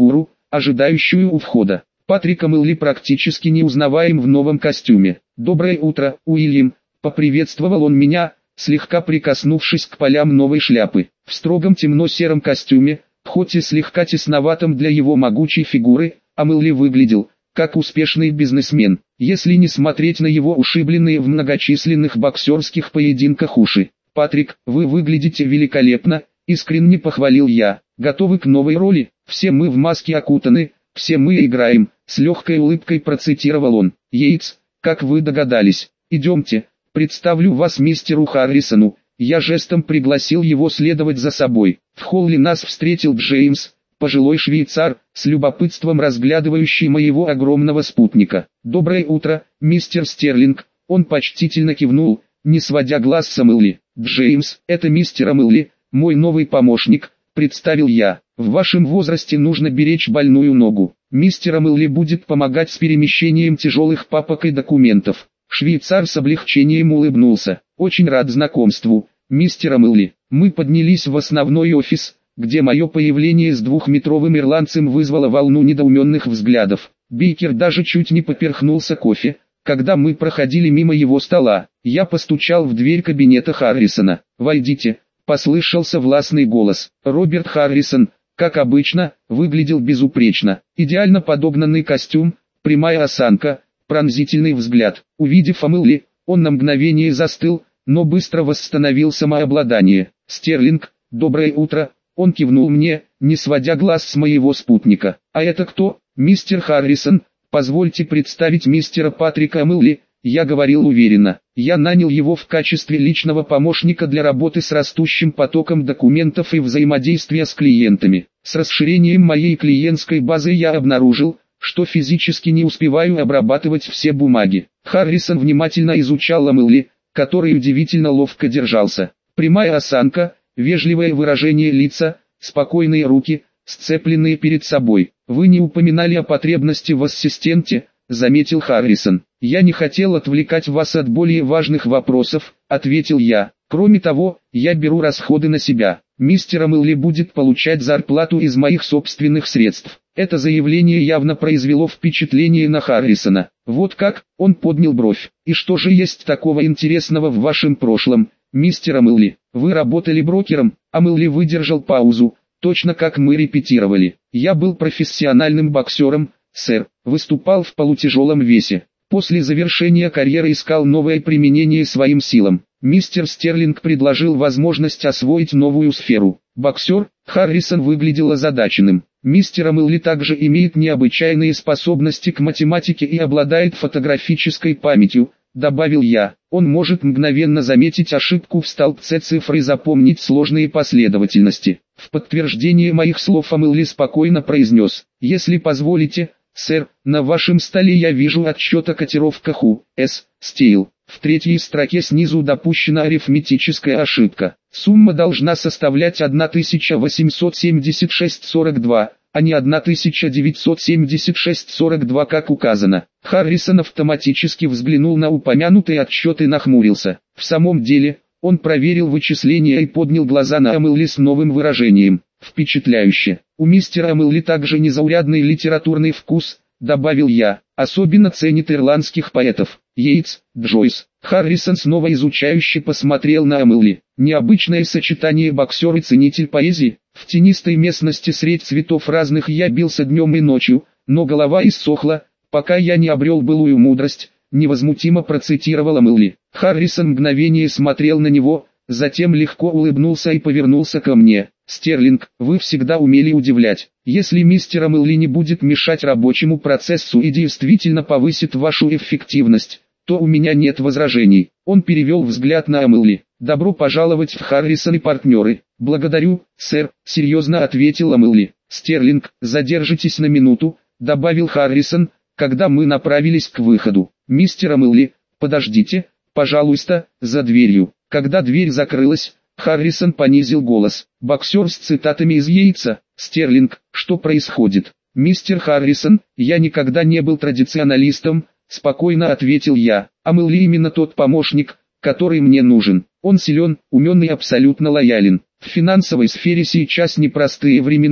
ожидающую у входа. Патрик Мелли практически не узнаваем в новом костюме. «Доброе утро, Уильям», — поприветствовал он меня, слегка прикоснувшись к полям новой шляпы. В строгом темно-сером костюме, хоть и слегка тесноватом для его могучей фигуры, Мелли выглядел как успешный бизнесмен, если не смотреть на его ушибленные в многочисленных боксерских поединках уши. «Патрик, вы выглядите великолепно», — искренне похвалил я. «Готовы к новой роли? Все мы в маске окутаны, все мы играем», — с легкой улыбкой процитировал он. «Йейтс, как вы догадались, идемте, представлю вас мистеру Харрисону». Я жестом пригласил его следовать за собой. В холле нас встретил Джеймс, пожилой швейцар, с любопытством разглядывающий моего огромного спутника. «Доброе утро, мистер Стерлинг», — он почтительно кивнул, не сводя глаз с Мелли. «Джеймс, это мистер Мелли, мой новый помощник», — представил я. «В вашем возрасте нужно беречь больную ногу. Мистер Мелли будет помогать с перемещением тяжелых папок и документов». Швейцар с облегчением улыбнулся. «Очень рад знакомству, мистер Мелли». Мы поднялись в основной офис, где мое появление с двухметровым ирландцем вызвало волну недоуменных взглядов. Бейкер даже чуть не поперхнулся кофе, когда мы проходили мимо его стола. Я постучал в дверь кабинета Харрисона. «Войдите», — послышался властный голос. Роберт Харрисон, как обычно, выглядел безупречно. Идеально подогнанный костюм, прямая осанка, пронзительный взгляд. Увидев Мелли, он на мгновение застыл, но быстро восстановил самообладание. «Стерлинг, доброе утро», — он кивнул мне, не сводя глаз с моего спутника. «А это кто?» «Мистер Харрисон, позвольте представить мистера Патрика Мелли», — я говорил уверенно. Я нанял его в качестве личного помощника для работы с растущим потоком документов и взаимодействия с клиентами. С расширением моей клиентской базы я обнаружил, что физически не успеваю обрабатывать все бумаги. Харрисон внимательно изучал Мелли, который удивительно ловко держался. Прямая осанка, вежливое выражение лица, спокойные руки, сцепленные перед собой. «Вы не упоминали о потребности в ассистенте», — заметил Харрисон. «Я не хотел отвлекать вас от более важных вопросов», — ответил я. «Кроме того, я беру расходы на себя. Мистер Мелли будет получать зарплату из моих собственных средств». Это заявление явно произвело впечатление на Харрисона. «Вот как?» — он поднял бровь. «И что же есть такого интересного в вашем прошлом, мистер Мелли? Вы работали брокером?» А Мелли выдержал паузу, точно как мы репетировали. «Я был профессиональным боксером, сэр, выступал в полутяжелом весе. После завершения карьеры искал новое применение своим силам. Мистер Стерлинг предложил возможность освоить новую сферу. Боксер». Харрисон выглядел озадаченным. «Мистер Мелли также имеет необычайные способности к математике и обладает фотографической памятью», — добавил я. «Он может мгновенно заметить ошибку в столбце цифр и запомнить сложные последовательности». В подтверждение моих слов Мелли спокойно произнес: «Если позволите, сэр, на вашем столе я вижу отчет о котировках У С Steel. В третьей строке снизу допущена арифметическая ошибка. Сумма должна составлять тысяча восемьсот семьдесят шесть сорок два, а не тысяча девятьсот семьдесят шесть сорок два, как указано». Харрисон автоматически взглянул на упомянутый отчет и нахмурился. В самом деле, он проверил вычисления и поднял глаза на Мелли с новым выражением. «Впечатляюще. У мистера Мелли также незаурядный литературный вкус», — добавил я. «Особенно ценит ирландских поэтов. Йейтс, Джойс». Харрисон снова изучающе посмотрел на Мелли. «Необычное сочетание боксер и ценитель поэзии. В тенистой местности средь цветов разных я бился днем и ночью, но голова иссохла, пока я не обрел былую мудрость», — невозмутимо процитировала Мелли. Харрисон мгновение смотрел на него, затем легко улыбнулся и повернулся ко мне. «Стерлинг, вы всегда умели удивлять. Если мистер Мелли не будет мешать рабочему процессу и действительно повысит вашу эффективность, то у меня нет возражений». Он перевел взгляд на Мелли. «Добро пожаловать в Харрисон и партнеры». «Благодарю, сэр», — серьезно ответила Мелли. «Стерлинг, задержитесь на минуту», — добавил Харрисон, когда мы направились к выходу. «Мистер Мелли, подождите, пожалуйста, за дверью». Когда дверь закрылась, Харрисон понизил голос. «Боксер с цитатами из Йейтса. Стерлинг, что происходит?» «Мистер Харрисон, я никогда не был традиционалистом», — спокойно ответил я. «А Мелли именно тот помощник, который мне нужен. Он силен, умен и абсолютно лоялен. В финансовой сфере сейчас непростые времена,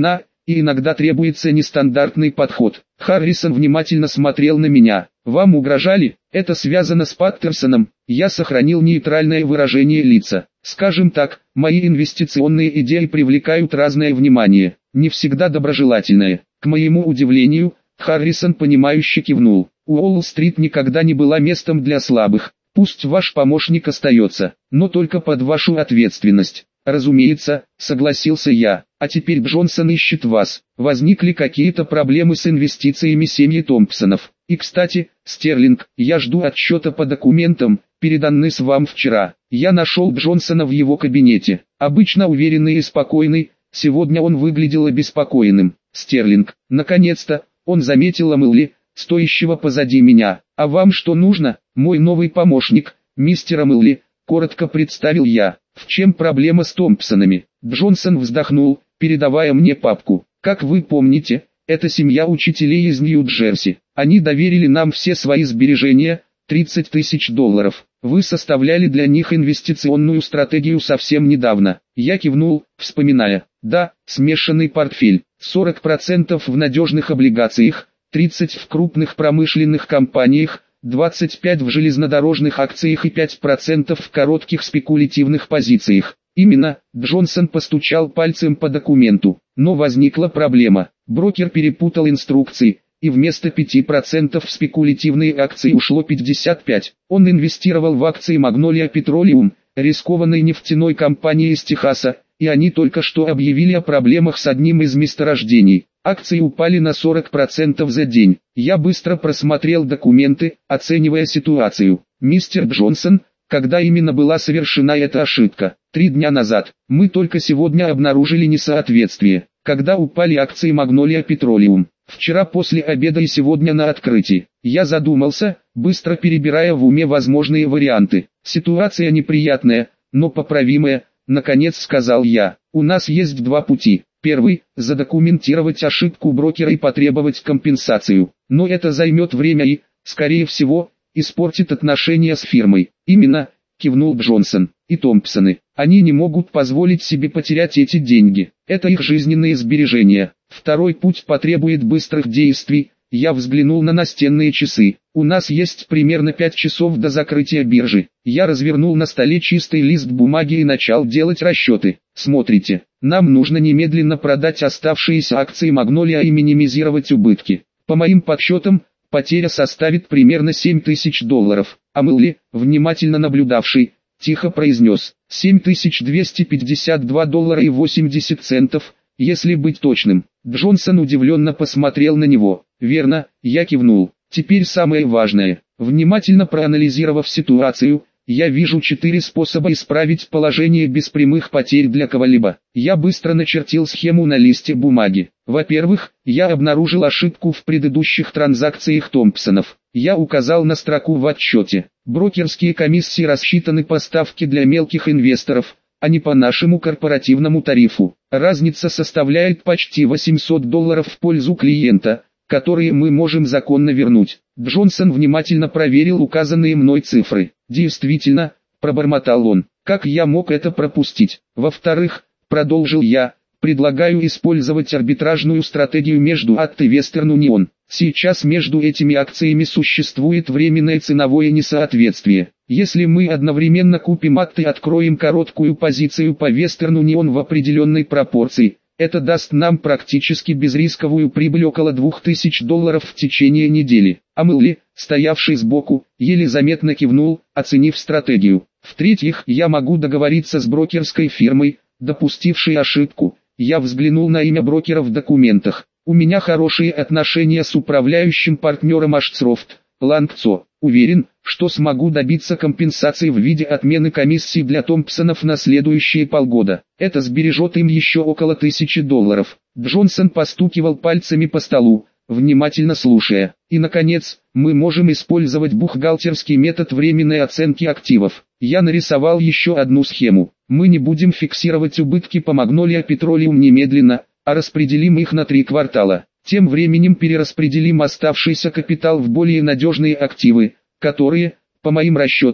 и иногда требуется нестандартный подход. Харрисон внимательно смотрел на меня. Вам угрожали? Это связано с Паттерсоном. Я сохранил нейтральное выражение лица. Скажем так, мои инвестиционные идеи привлекают разное внимание, не всегда доброжелательное. К моему удивлению, Харрисон понимающе кивнул. Уолл-стрит никогда не была местом для слабых. Пусть ваш помощник остается, но только под вашу ответственность. Разумеется, согласился я. А теперь Джонсон ищет вас. Возникли какие-то проблемы с инвестициями семьи Томпсонов? И кстати, Стерлинг, я жду отчета по документам, переданный с вам вчера. Я нашел Джонсона в его кабинете. Обычно уверенный и спокойный, сегодня он выглядел обеспокоенным. Стерлинг, наконец-то, он заметил Амелли, стоящего позади меня. А вам что нужно? Мой новый помощник, мистер Амелли, коротко представил я. В чем проблема с Томпсонами? Джонсон вздохнул, передавая мне папку. Как вы помните, это семья учителей из Нью-Джерси. Они доверили нам все свои сбережения, тридцать тысяч долларов. Вы составляли для них инвестиционную стратегию совсем недавно. Я кивнул, вспоминая. Да, смешанный портфель. сорок процентов в надежных облигациях, тридцать процентов в крупных промышленных компаниях, двадцать пять процентов в железнодорожных акциях и пять процентов в коротких спекулятивных позициях. Именно, Джонсон постучал пальцем по документу. Но возникла проблема. Брокер перепутал инструкции, и вместо пяти процентов в спекулятивные акции ушло пятьдесят пять процентов. Он инвестировал в акции Magnolia Petroleum, рискованной нефтяной компании из Техаса, и они только что объявили о проблемах с одним из месторождений. Акции упали на сорок процентов за день. Я быстро просмотрел документы, оценивая ситуацию. Мистер Джонсон, когда именно была совершена эта ошибка? Три дня назад. Мы только сегодня обнаружили несоответствие. Когда упали акции Magnolia Petroleum? Вчера после обеда и сегодня на открытии. Я задумался, быстро перебирая в уме возможные варианты. Ситуация неприятная, но поправимая, наконец сказал я. У нас есть два пути. Первый – задокументировать ошибку брокера и потребовать компенсацию. Но это займет время и, скорее всего, испортит отношения с фирмой. Именно, кивнул Джонсон. И Томпсоны. Они не могут позволить себе потерять эти деньги. Это их жизненные сбережения. Второй путь потребует быстрых действий. Я взглянул на настенные часы. У нас есть примерно пять часов до закрытия биржи. Я развернул на столе чистый лист бумаги и начал делать расчеты. Смотрите, нам нужно немедленно продать оставшиеся акции Magnolia и минимизировать убытки. По моим подсчетам, потеря составит примерно семь тысяч долларов. Амелли, внимательно наблюдавший, тихо произнес: семь тысяч двести пятьдесят два доллара и восемьдесят центов, если быть точным. Джонсон удивленно посмотрел на него. Верно, я кивнул. Теперь самое важное. Внимательно проанализировав ситуацию, я вижу четыре способа исправить положение без прямых потерь для кого-либо. Я быстро начертил схему на листе бумаги. Во-первых, я обнаружил ошибку в предыдущих транзакциях Томпсонов. Я указал на строку в отчете. Брокерские комиссии рассчитаны по ставке для мелких инвесторов, а не по нашему корпоративному тарифу. Разница составляет почти восемьсот долларов в пользу клиента, которые мы можем законно вернуть. Джонсон внимательно проверил указанные мной цифры. Действительно, пробормотал он, как я мог это пропустить? Во-вторых, продолжил я, предлагаю использовать арбитражную стратегию между эй ти и Western Union. Сейчас между этими акциями существует временное ценовое несоответствие. Если мы одновременно купим эй ти и откроем короткую позицию по Western Union в определенной пропорции, это даст нам практически безрисковую прибыль около двух тысяч долларов в течение недели. Амелли, стоявший сбоку, еле заметно кивнул, оценив стратегию. В-третьих, я могу договориться с брокерской фирмой, допустившей ошибку. Я взглянул на имя брокера в документах. У меня хорошие отношения с управляющим партнером Ашцрофт, Лангцо. Уверен, что смогу добиться компенсации в виде отмены комиссии для Томпсонов на следующие полгода. Это сбережет им еще около тысячи долларов. Джонсон постукивал пальцами по столу, внимательно слушая. И наконец, мы можем использовать бухгалтерский метод временной оценки активов. Я нарисовал еще одну схему. Мы не будем фиксировать убытки по Magnolia Petroleum немедленно, а распределим их на три квартала. Тем временем перераспределим оставшийся капитал в более надежные активы, которые, по моим расчетам,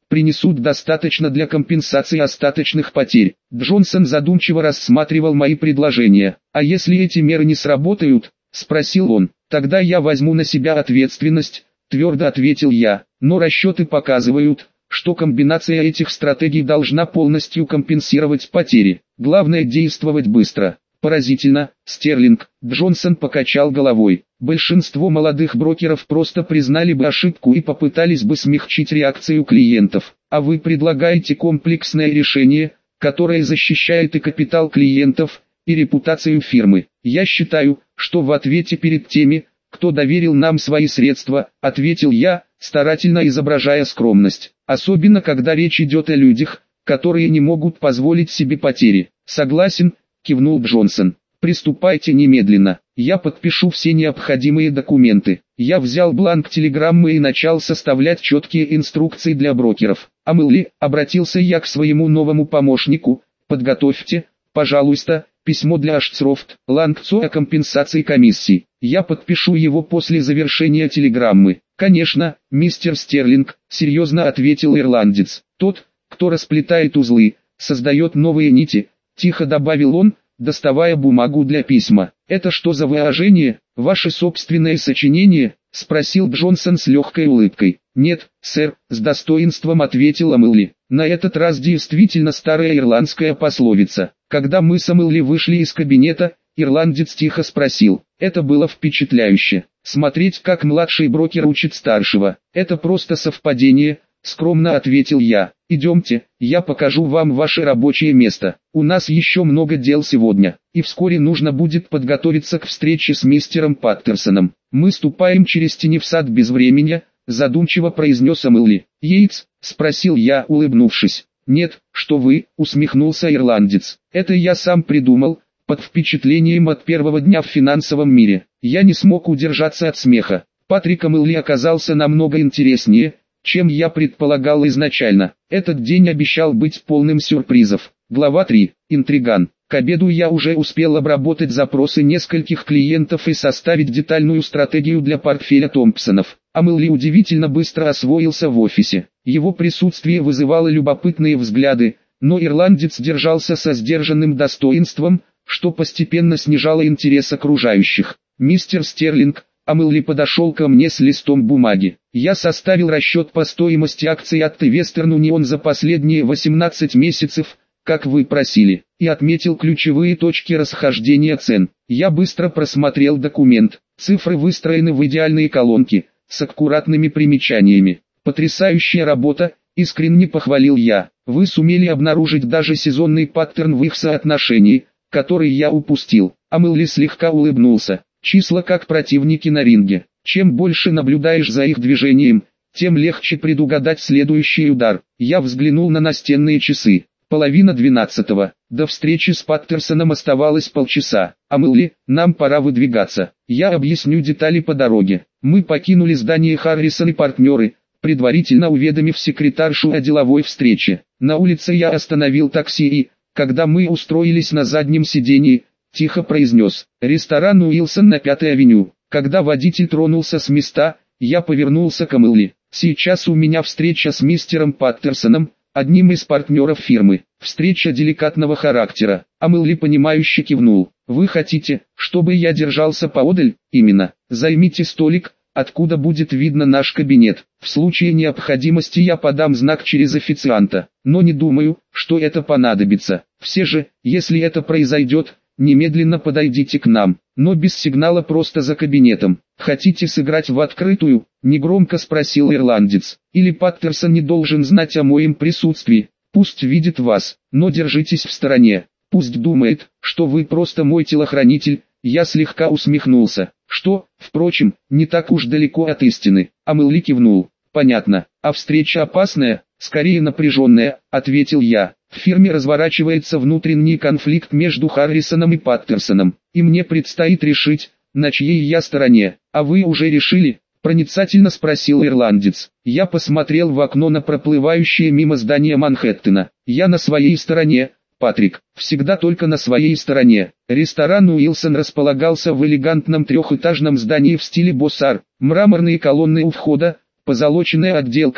принесут достаточно для компенсации остаточных потерь. Джонсон задумчиво рассматривал мои предложения. «А если эти меры не сработают?» – спросил он. «Тогда я возьму на себя ответственность», – твердо ответил я. «Но расчеты показывают, что комбинация этих стратегий должна полностью компенсировать потери. Главное действовать быстро». «Поразительно, Стерлинг», – Джонсон покачал головой. «Большинство молодых брокеров просто признали бы ошибку и попытались бы смягчить реакцию клиентов. А вы предлагаете комплексное решение, которое защищает и капитал клиентов, и репутацию фирмы. Я считаю, что в ответе перед теми, кто доверил нам свои средства», – ответил я, старательно изображая скромность. «Особенно когда речь идет о людях, которые не могут позволить себе потери». «Согласен», – кивнул Джонсон. «Приступайте немедленно, я подпишу все необходимые документы». Я взял бланк телеграммы и начал составлять четкие инструкции для брокеров. «Амелли», – обратился я к своему новому помощнику, – «подготовьте, пожалуйста, письмо для Ашцрофт Лангцо о компенсации комиссий. Я подпишу его после завершения телеграммы». «Конечно, мистер Стерлинг», – серьезно ответил ирландец. «Тот, кто расплетает узлы, создает новые нити», – тихо добавил он, доставая бумагу для письма. «Это что за выражение, ваше собственное сочинение?» – спросил Джонсон с легкой улыбкой. «Нет, сэр», – с достоинством ответил Амелли. «На этот раз действительно старая ирландская пословица». Когда мы с Амелли вышли из кабинета, ирландец тихо спросил. «Это было впечатляюще. Смотреть, как младший брокер учит старшего. Это просто совпадение», – скромно ответил я. «Идемте, я покажу вам ваше рабочее место. У нас еще много дел сегодня, и вскоре нужно будет подготовиться к встрече с мистером Паттерсоном. Мы ступаем через тени в сад без времени», – задумчиво произнес Амелли. «Йейтс?» – спросил я, улыбнувшись. «Нет, что вы», – усмехнулся ирландец. «Это я сам придумал, под впечатлением от первого дня в финансовом мире». Я не смог удержаться от смеха. Патрик Амелли оказался намного интереснее, чем я предполагал изначально. Этот день обещал быть полным сюрпризов. Глава три. Интриган. К обеду я уже успел обработать запросы нескольких клиентов и составить детальную стратегию для портфеля Томпсонов. Амелли удивительно быстро освоился в офисе. Его присутствие вызывало любопытные взгляды, но ирландец держался со сдержанным достоинством, что постепенно снижало интерес окружающих. «Мистер Стерлинг», Амелли подошел ко мне с листом бумаги. «Я составил расчет по стоимости акций от Western Union за последние восемнадцать месяцев, как вы просили, и отметил ключевые точки расхождения цен». Я быстро просмотрел документ. Цифры выстроены в идеальные колонки, с аккуратными примечаниями. «Потрясающая работа», — искренне похвалил я. «Вы сумели обнаружить даже сезонный паттерн в их соотношении, который я упустил». Амелли слегка улыбнулся. «Числа как противники на ринге. Чем больше наблюдаешь за их движением, тем легче предугадать следующий удар». Я взглянул на настенные часы. Половина двенадцатого. До встречи с Паттерсоном оставалось полчаса. «Амелли, нам пора выдвигаться. Я объясню детали по дороге». Мы покинули здание Харрисон и партнеры, предварительно уведомив секретаршу о деловой встрече. На улице я остановил такси и, когда мы устроились на заднем сидении, тихо произнес: «Ресторан Уилсон на Пятой авеню». Когда водитель тронулся с места, я повернулся к Амелли. «Сейчас у меня встреча с мистером Паттерсоном, одним из партнеров фирмы. Встреча деликатного характера». Амелли понимающе кивнул. «Вы хотите, чтобы я держался поодаль?» «Именно. Займите столик, откуда будет видно наш кабинет. В случае необходимости я подам знак через официанта, но не думаю, что это понадобится. Все же, если это произойдет, немедленно подойдите к нам, но без сигнала, просто за кабинетом». «Хотите сыграть в открытую?» – негромко спросил ирландец. «Или Паттерсон не должен знать о моем присутствии? Пусть видит вас, но держитесь в стороне. Пусть думает, что вы просто мой телохранитель». Я слегка усмехнулся, что, впрочем, не так уж далеко от истины. Амелли кивнул. «Понятно. А встреча опасная, скорее напряженная», — ответил я. «В фирме разворачивается внутренний конфликт между Харрисоном и Паттерсоном, и мне предстоит решить, на чьей я стороне». «А вы уже решили?» — проницательно спросил ирландец. Я посмотрел в окно на проплывающее мимо здание Манхэттена. «Я на своей стороне, Патрик, всегда только на своей стороне». Ресторан Уилсон располагался в элегантном трехэтажном здании в стиле босар. Мраморные колонны у входа, позолоченная отделка,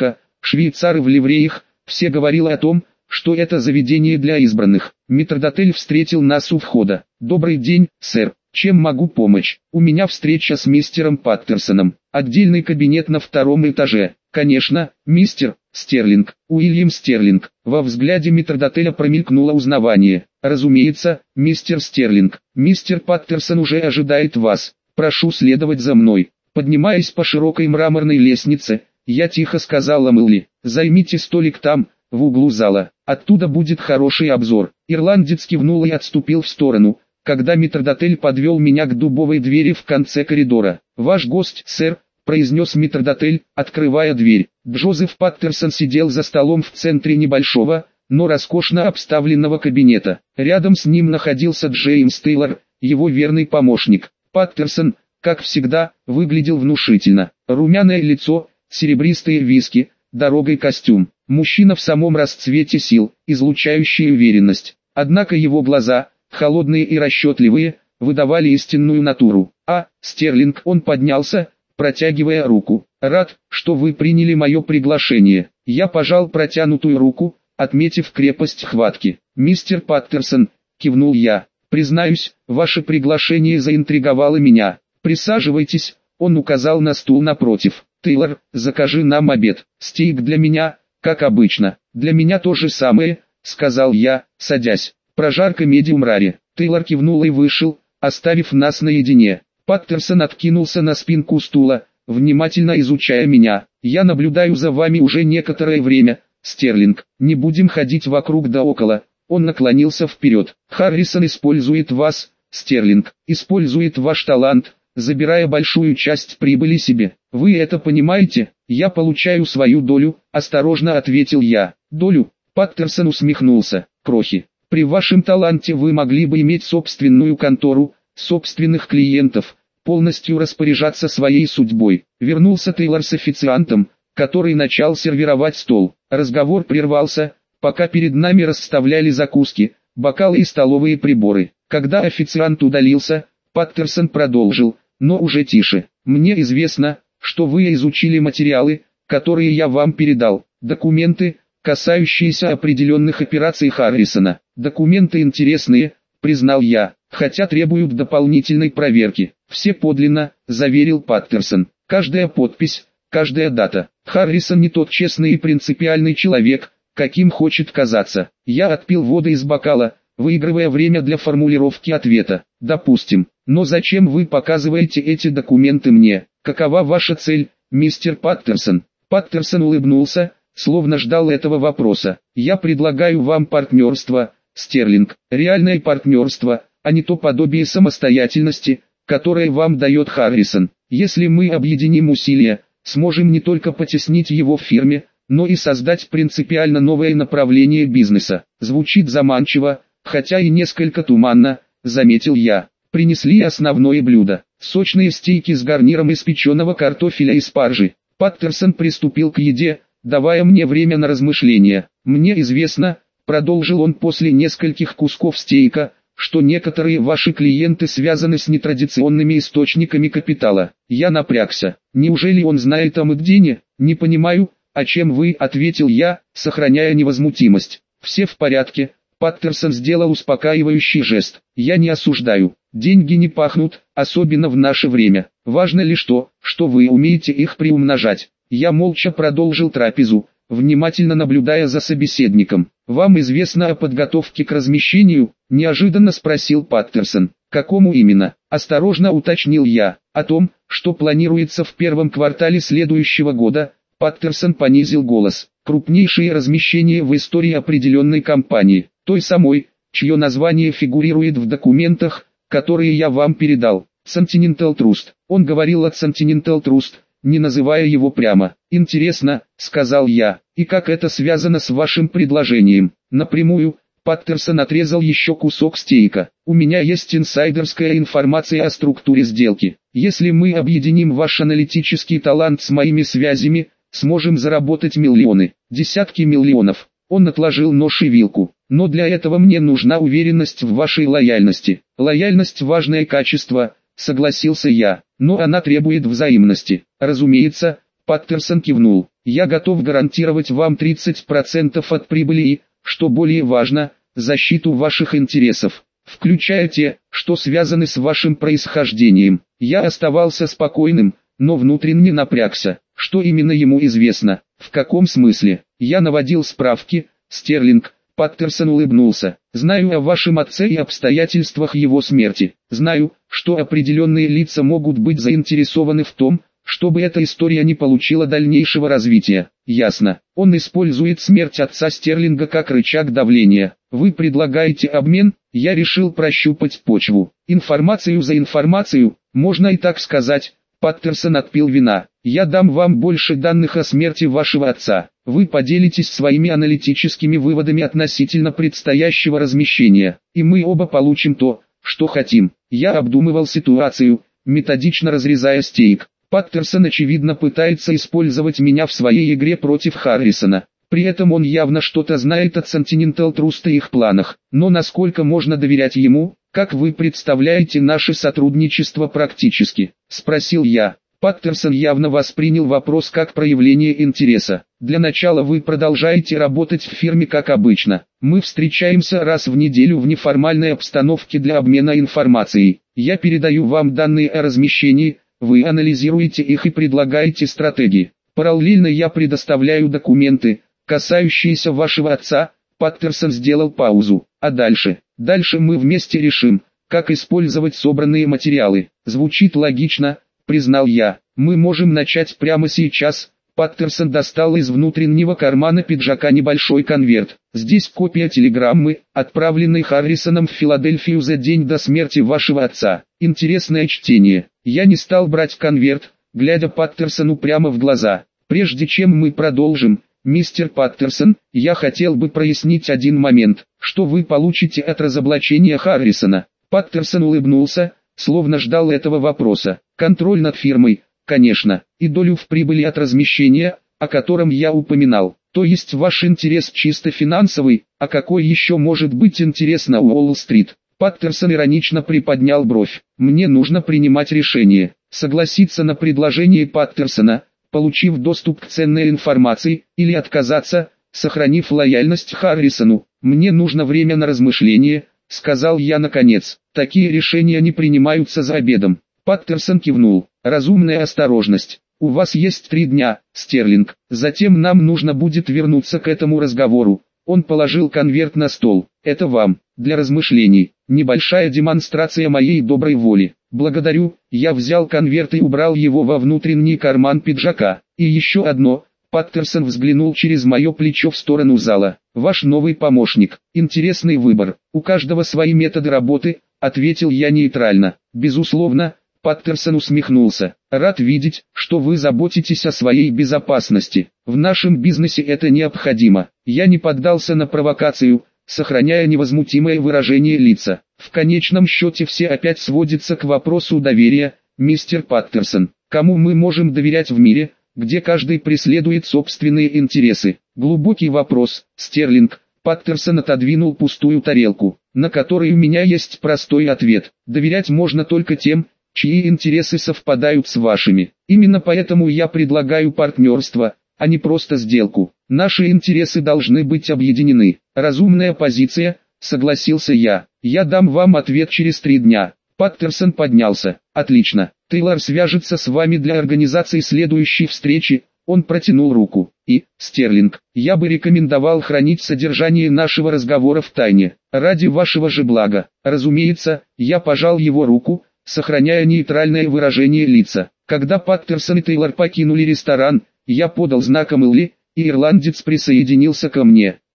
швейцары в ливреях, все говорило о том, что это заведение для избранных. Метрдотель встретил нас у входа. «Добрый день, сэр. Чем могу помочь? У меня встреча с мистером Паттерсоном. Отдельный кабинет на втором этаже». «Конечно, мистер Стерлинг, Уильям Стерлинг». Во взгляде метрдотеля промелькнуло узнавание. «Разумеется, мистер Стерлинг. Мистер Паттерсон уже ожидает вас. Прошу следовать за мной». Поднимаясь по широкой мраморной лестнице, я тихо сказала Мэлли: «Займите столик там, в углу зала. Оттуда будет хороший обзор». Ирландец кивнул и отступил в сторону, когда метрдотель подвел меня к дубовой двери в конце коридора. «Ваш гость, сэр», — произнес метрдотель, открывая дверь. Джозеф Паттерсон сидел за столом в центре небольшого, но роскошно обставленного кабинета. Рядом с ним находился Джеймс Тейлор, его верный помощник. Паттерсон, как всегда, выглядел внушительно. Румяное лицо, серебристые виски, дорогой костюм. Мужчина в самом расцвете сил, излучающий уверенность. Однако его глаза, холодные и расчетливые, выдавали истинную натуру. «А, Стерлинг», — он поднялся, протягивая руку. «Рад, что вы приняли мое приглашение». Я пожал протянутую руку, отметив крепость хватки. «Мистер Паттерсон», — кивнул я, — «признаюсь, ваше приглашение заинтриговало меня. Присаживайтесь», — он указал на стул напротив. «Тейлор, закажи нам обед. Стейк для меня, как обычно». «Для меня то же самое», — сказал я, садясь. «Прожарка медиум раре». Тейлор кивнул и вышел, оставив нас наедине. Паттерсон откинулся на спинку стула, внимательно изучая меня. «Я наблюдаю за вами уже некоторое время, Стерлинг. Не будем ходить вокруг да около». Он наклонился вперед. «Харрисон использует вас, Стерлинг, использует ваш талант, забирая большую часть прибыли себе. Вы это понимаете?» «Я получаю свою долю», — осторожно ответил я. «Долю?» — Паттерсон усмехнулся. «Крохи. При вашем таланте вы могли бы иметь собственную контору, собственных клиентов, полностью распоряжаться своей судьбой». Вернулся Тейлор с официантом, который начал сервировать стол. Разговор прервался, пока перед нами расставляли закуски, бокалы и столовые приборы. Когда официант удалился, Паттерсон продолжил, но уже тише. «Мне известно, что вы изучили материалы, которые я вам передал, документы, касающиеся определенных операций Харрисона. Документы интересные», — признал я, — «хотя требуют дополнительной проверки». «Все подлинно», — заверил Паттерсон. «Каждая подпись, каждая дата. Харрисон не тот честный и принципиальный человек, каким хочет казаться». Я отпил воды из бокала, выигрывая время для формулировки ответа. «Допустим. Но зачем вы показываете эти документы мне? Какова ваша цель, мистер Паттерсон?» Паттерсон улыбнулся, словно ждал этого вопроса. «Я предлагаю вам партнерство, Стерлинг. Реальное партнерство, а не то подобие самостоятельности, которое вам дает Харрисон. Если мы объединим усилия, сможем не только потеснить его в фирме, но и создать принципиально новое направление бизнеса». Звучит заманчиво, хотя и несколько туманно, заметил я. Принесли основное блюдо. Сочные стейки с гарниром из печеного картофеля и спаржи. Паттерсон приступил к еде, давая мне время на размышления. «Мне известно», — продолжил он после нескольких кусков стейка, «что некоторые ваши клиенты связаны с нетрадиционными источниками капитала». Я напрягся. «Неужели он знает о Мэгдине?» «Не понимаю, о чем вы», — ответил я, сохраняя невозмутимость. «Все в порядке». Паттерсон сделал успокаивающий жест. «Я не осуждаю. Деньги не пахнут, особенно в наше время. Важно лишь то, что вы умеете их приумножать». Я молча продолжил трапезу, внимательно наблюдая за собеседником. «Вам известно о подготовке к размещению?» – неожиданно спросил Паттерсон. «Какому именно?» – осторожно уточнил я. «О том, что планируется в первом квартале следующего года». Паттерсон понизил голос. «Крупнейшее размещение в истории определенной компании, той самой, чье название фигурирует в документах, которые я вам передал. Continental Trust». Он говорил о Continental Trust, не называя его прямо. «Интересно», — сказал я, — «и как это связано с вашим предложением?» «Напрямую». Паттерсон отрезал еще кусок стейка. «У меня есть инсайдерская информация о структуре сделки. Если мы объединим ваш аналитический талант с моими связями, сможем заработать миллионы, десятки миллионов». Он отложил нож и вилку. «Но для этого мне нужна уверенность в вашей лояльности». «Лояльность — важное качество», — согласился я, — «но она требует взаимности». «Разумеется», — Паттерсон кивнул. я готов гарантировать вам тридцать процентов от прибыли и, что более важно, защиту ваших интересов, включая те, что связаны с вашим происхождением. Я оставался спокойным, но внутренне напрягся. Что именно ему известно? В каком смысле? Я наводил справки. Стерлинг. Паттерсон улыбнулся. Знаю о вашем отце и обстоятельствах его смерти. Знаю, что определенные лица могут быть заинтересованы в том, чтобы эта история не получила дальнейшего развития. Ясно. Он использует смерть отца Стерлинга как рычаг давления. Вы предлагаете обмен? Я решил прощупать почву. Информацию за информацию, можно и так сказать. Паттерсон отпил вина. Я дам вам больше данных о смерти вашего отца. Вы поделитесь своими аналитическими выводами относительно предстоящего размещения, и мы оба получим то, что хотим. Я обдумывал ситуацию, методично разрезая стейк. Паттерсон очевидно пытается использовать меня в своей игре против Харрисона. При этом он явно что-то знает о Continental Trust и их планах. Но насколько можно доверять ему? Как вы представляете наше сотрудничество практически? Спросил я. Паттерсон явно воспринял вопрос как проявление интереса. Для начала вы продолжаете работать в фирме как обычно. Мы встречаемся раз в неделю в неформальной обстановке для обмена информацией. Я передаю вам данные о размещении, вы анализируете их и предлагаете стратегии. Параллельно я предоставляю документы, касающиеся вашего отца. Паттерсон сделал паузу. А дальше? Дальше мы вместе решим, как использовать собранные материалы. Звучит логично, признал я. Мы можем начать прямо сейчас. Паттерсон достал из внутреннего кармана пиджака небольшой конверт. Здесь копия телеграммы, отправленной Харрисоном в Филадельфию за день до смерти вашего отца. Интересное чтение. Я не стал брать конверт, глядя Паттерсону прямо в глаза. Прежде чем мы продолжим, мистер Паттерсон, я хотел бы прояснить один момент. Что вы получите от разоблачения Харрисона? Паттерсон улыбнулся, словно ждал этого вопроса. Контроль над фирмой, конечно, и долю в прибыли от размещения, о котором я упоминал. То есть ваш интерес чисто финансовый, а какой еще может быть интерес на Уолл-стрит? Паттерсон иронично приподнял бровь. Мне нужно принимать решение, согласиться на предложение Паттерсона, получив доступ к ценной информации, или отказаться, сохранив лояльность Харрисону. Мне нужно время на размышление, сказал я наконец. Такие решения не принимаются за обедом. Паттерсон кивнул. Разумная осторожность. У вас есть три дня, Стерлинг. Затем нам нужно будет вернуться к этому разговору. Он положил конверт на стол. Это вам, для размышлений. Небольшая демонстрация моей доброй воли. Благодарю. Я взял конверт и убрал его во внутренний карман пиджака. И еще одно. Паттерсон взглянул через мое плечо в сторону зала. Ваш новый помощник. Интересный выбор. У каждого свои методы работы, ответил я нейтрально. Безусловно. Паттерсон усмехнулся. Рад видеть, что вы заботитесь о своей безопасности. В нашем бизнесе это необходимо. Я не поддался на провокацию, сохраняя невозмутимое выражение лица. В конечном счете все опять сводится к вопросу доверия, мистер Паттерсон. Кому мы можем доверять в мире, где каждый преследует собственные интересы? Глубокий вопрос, Стерлинг. Паттерсон отодвинул пустую тарелку, на которой у меня есть простой ответ. Доверять можно только тем, чьи интересы совпадают с вашими. Именно поэтому я предлагаю партнерство, а не просто сделку. Наши интересы должны быть объединены. Разумная позиция, согласился я. Я дам вам ответ через три дня. Паттерсон поднялся. Отлично. Тейлор свяжется с вами для организации следующей встречи. Он протянул руку. И, Стерлинг, я бы рекомендовал хранить содержание нашего разговора в тайне. Ради вашего же блага. Разумеется, я пожал его руку, сохраняя нейтральное выражение лица. Когда Паттерсон и Тейлор покинули ресторан, я подал знак Эмили, и ирландец присоединился ко мне.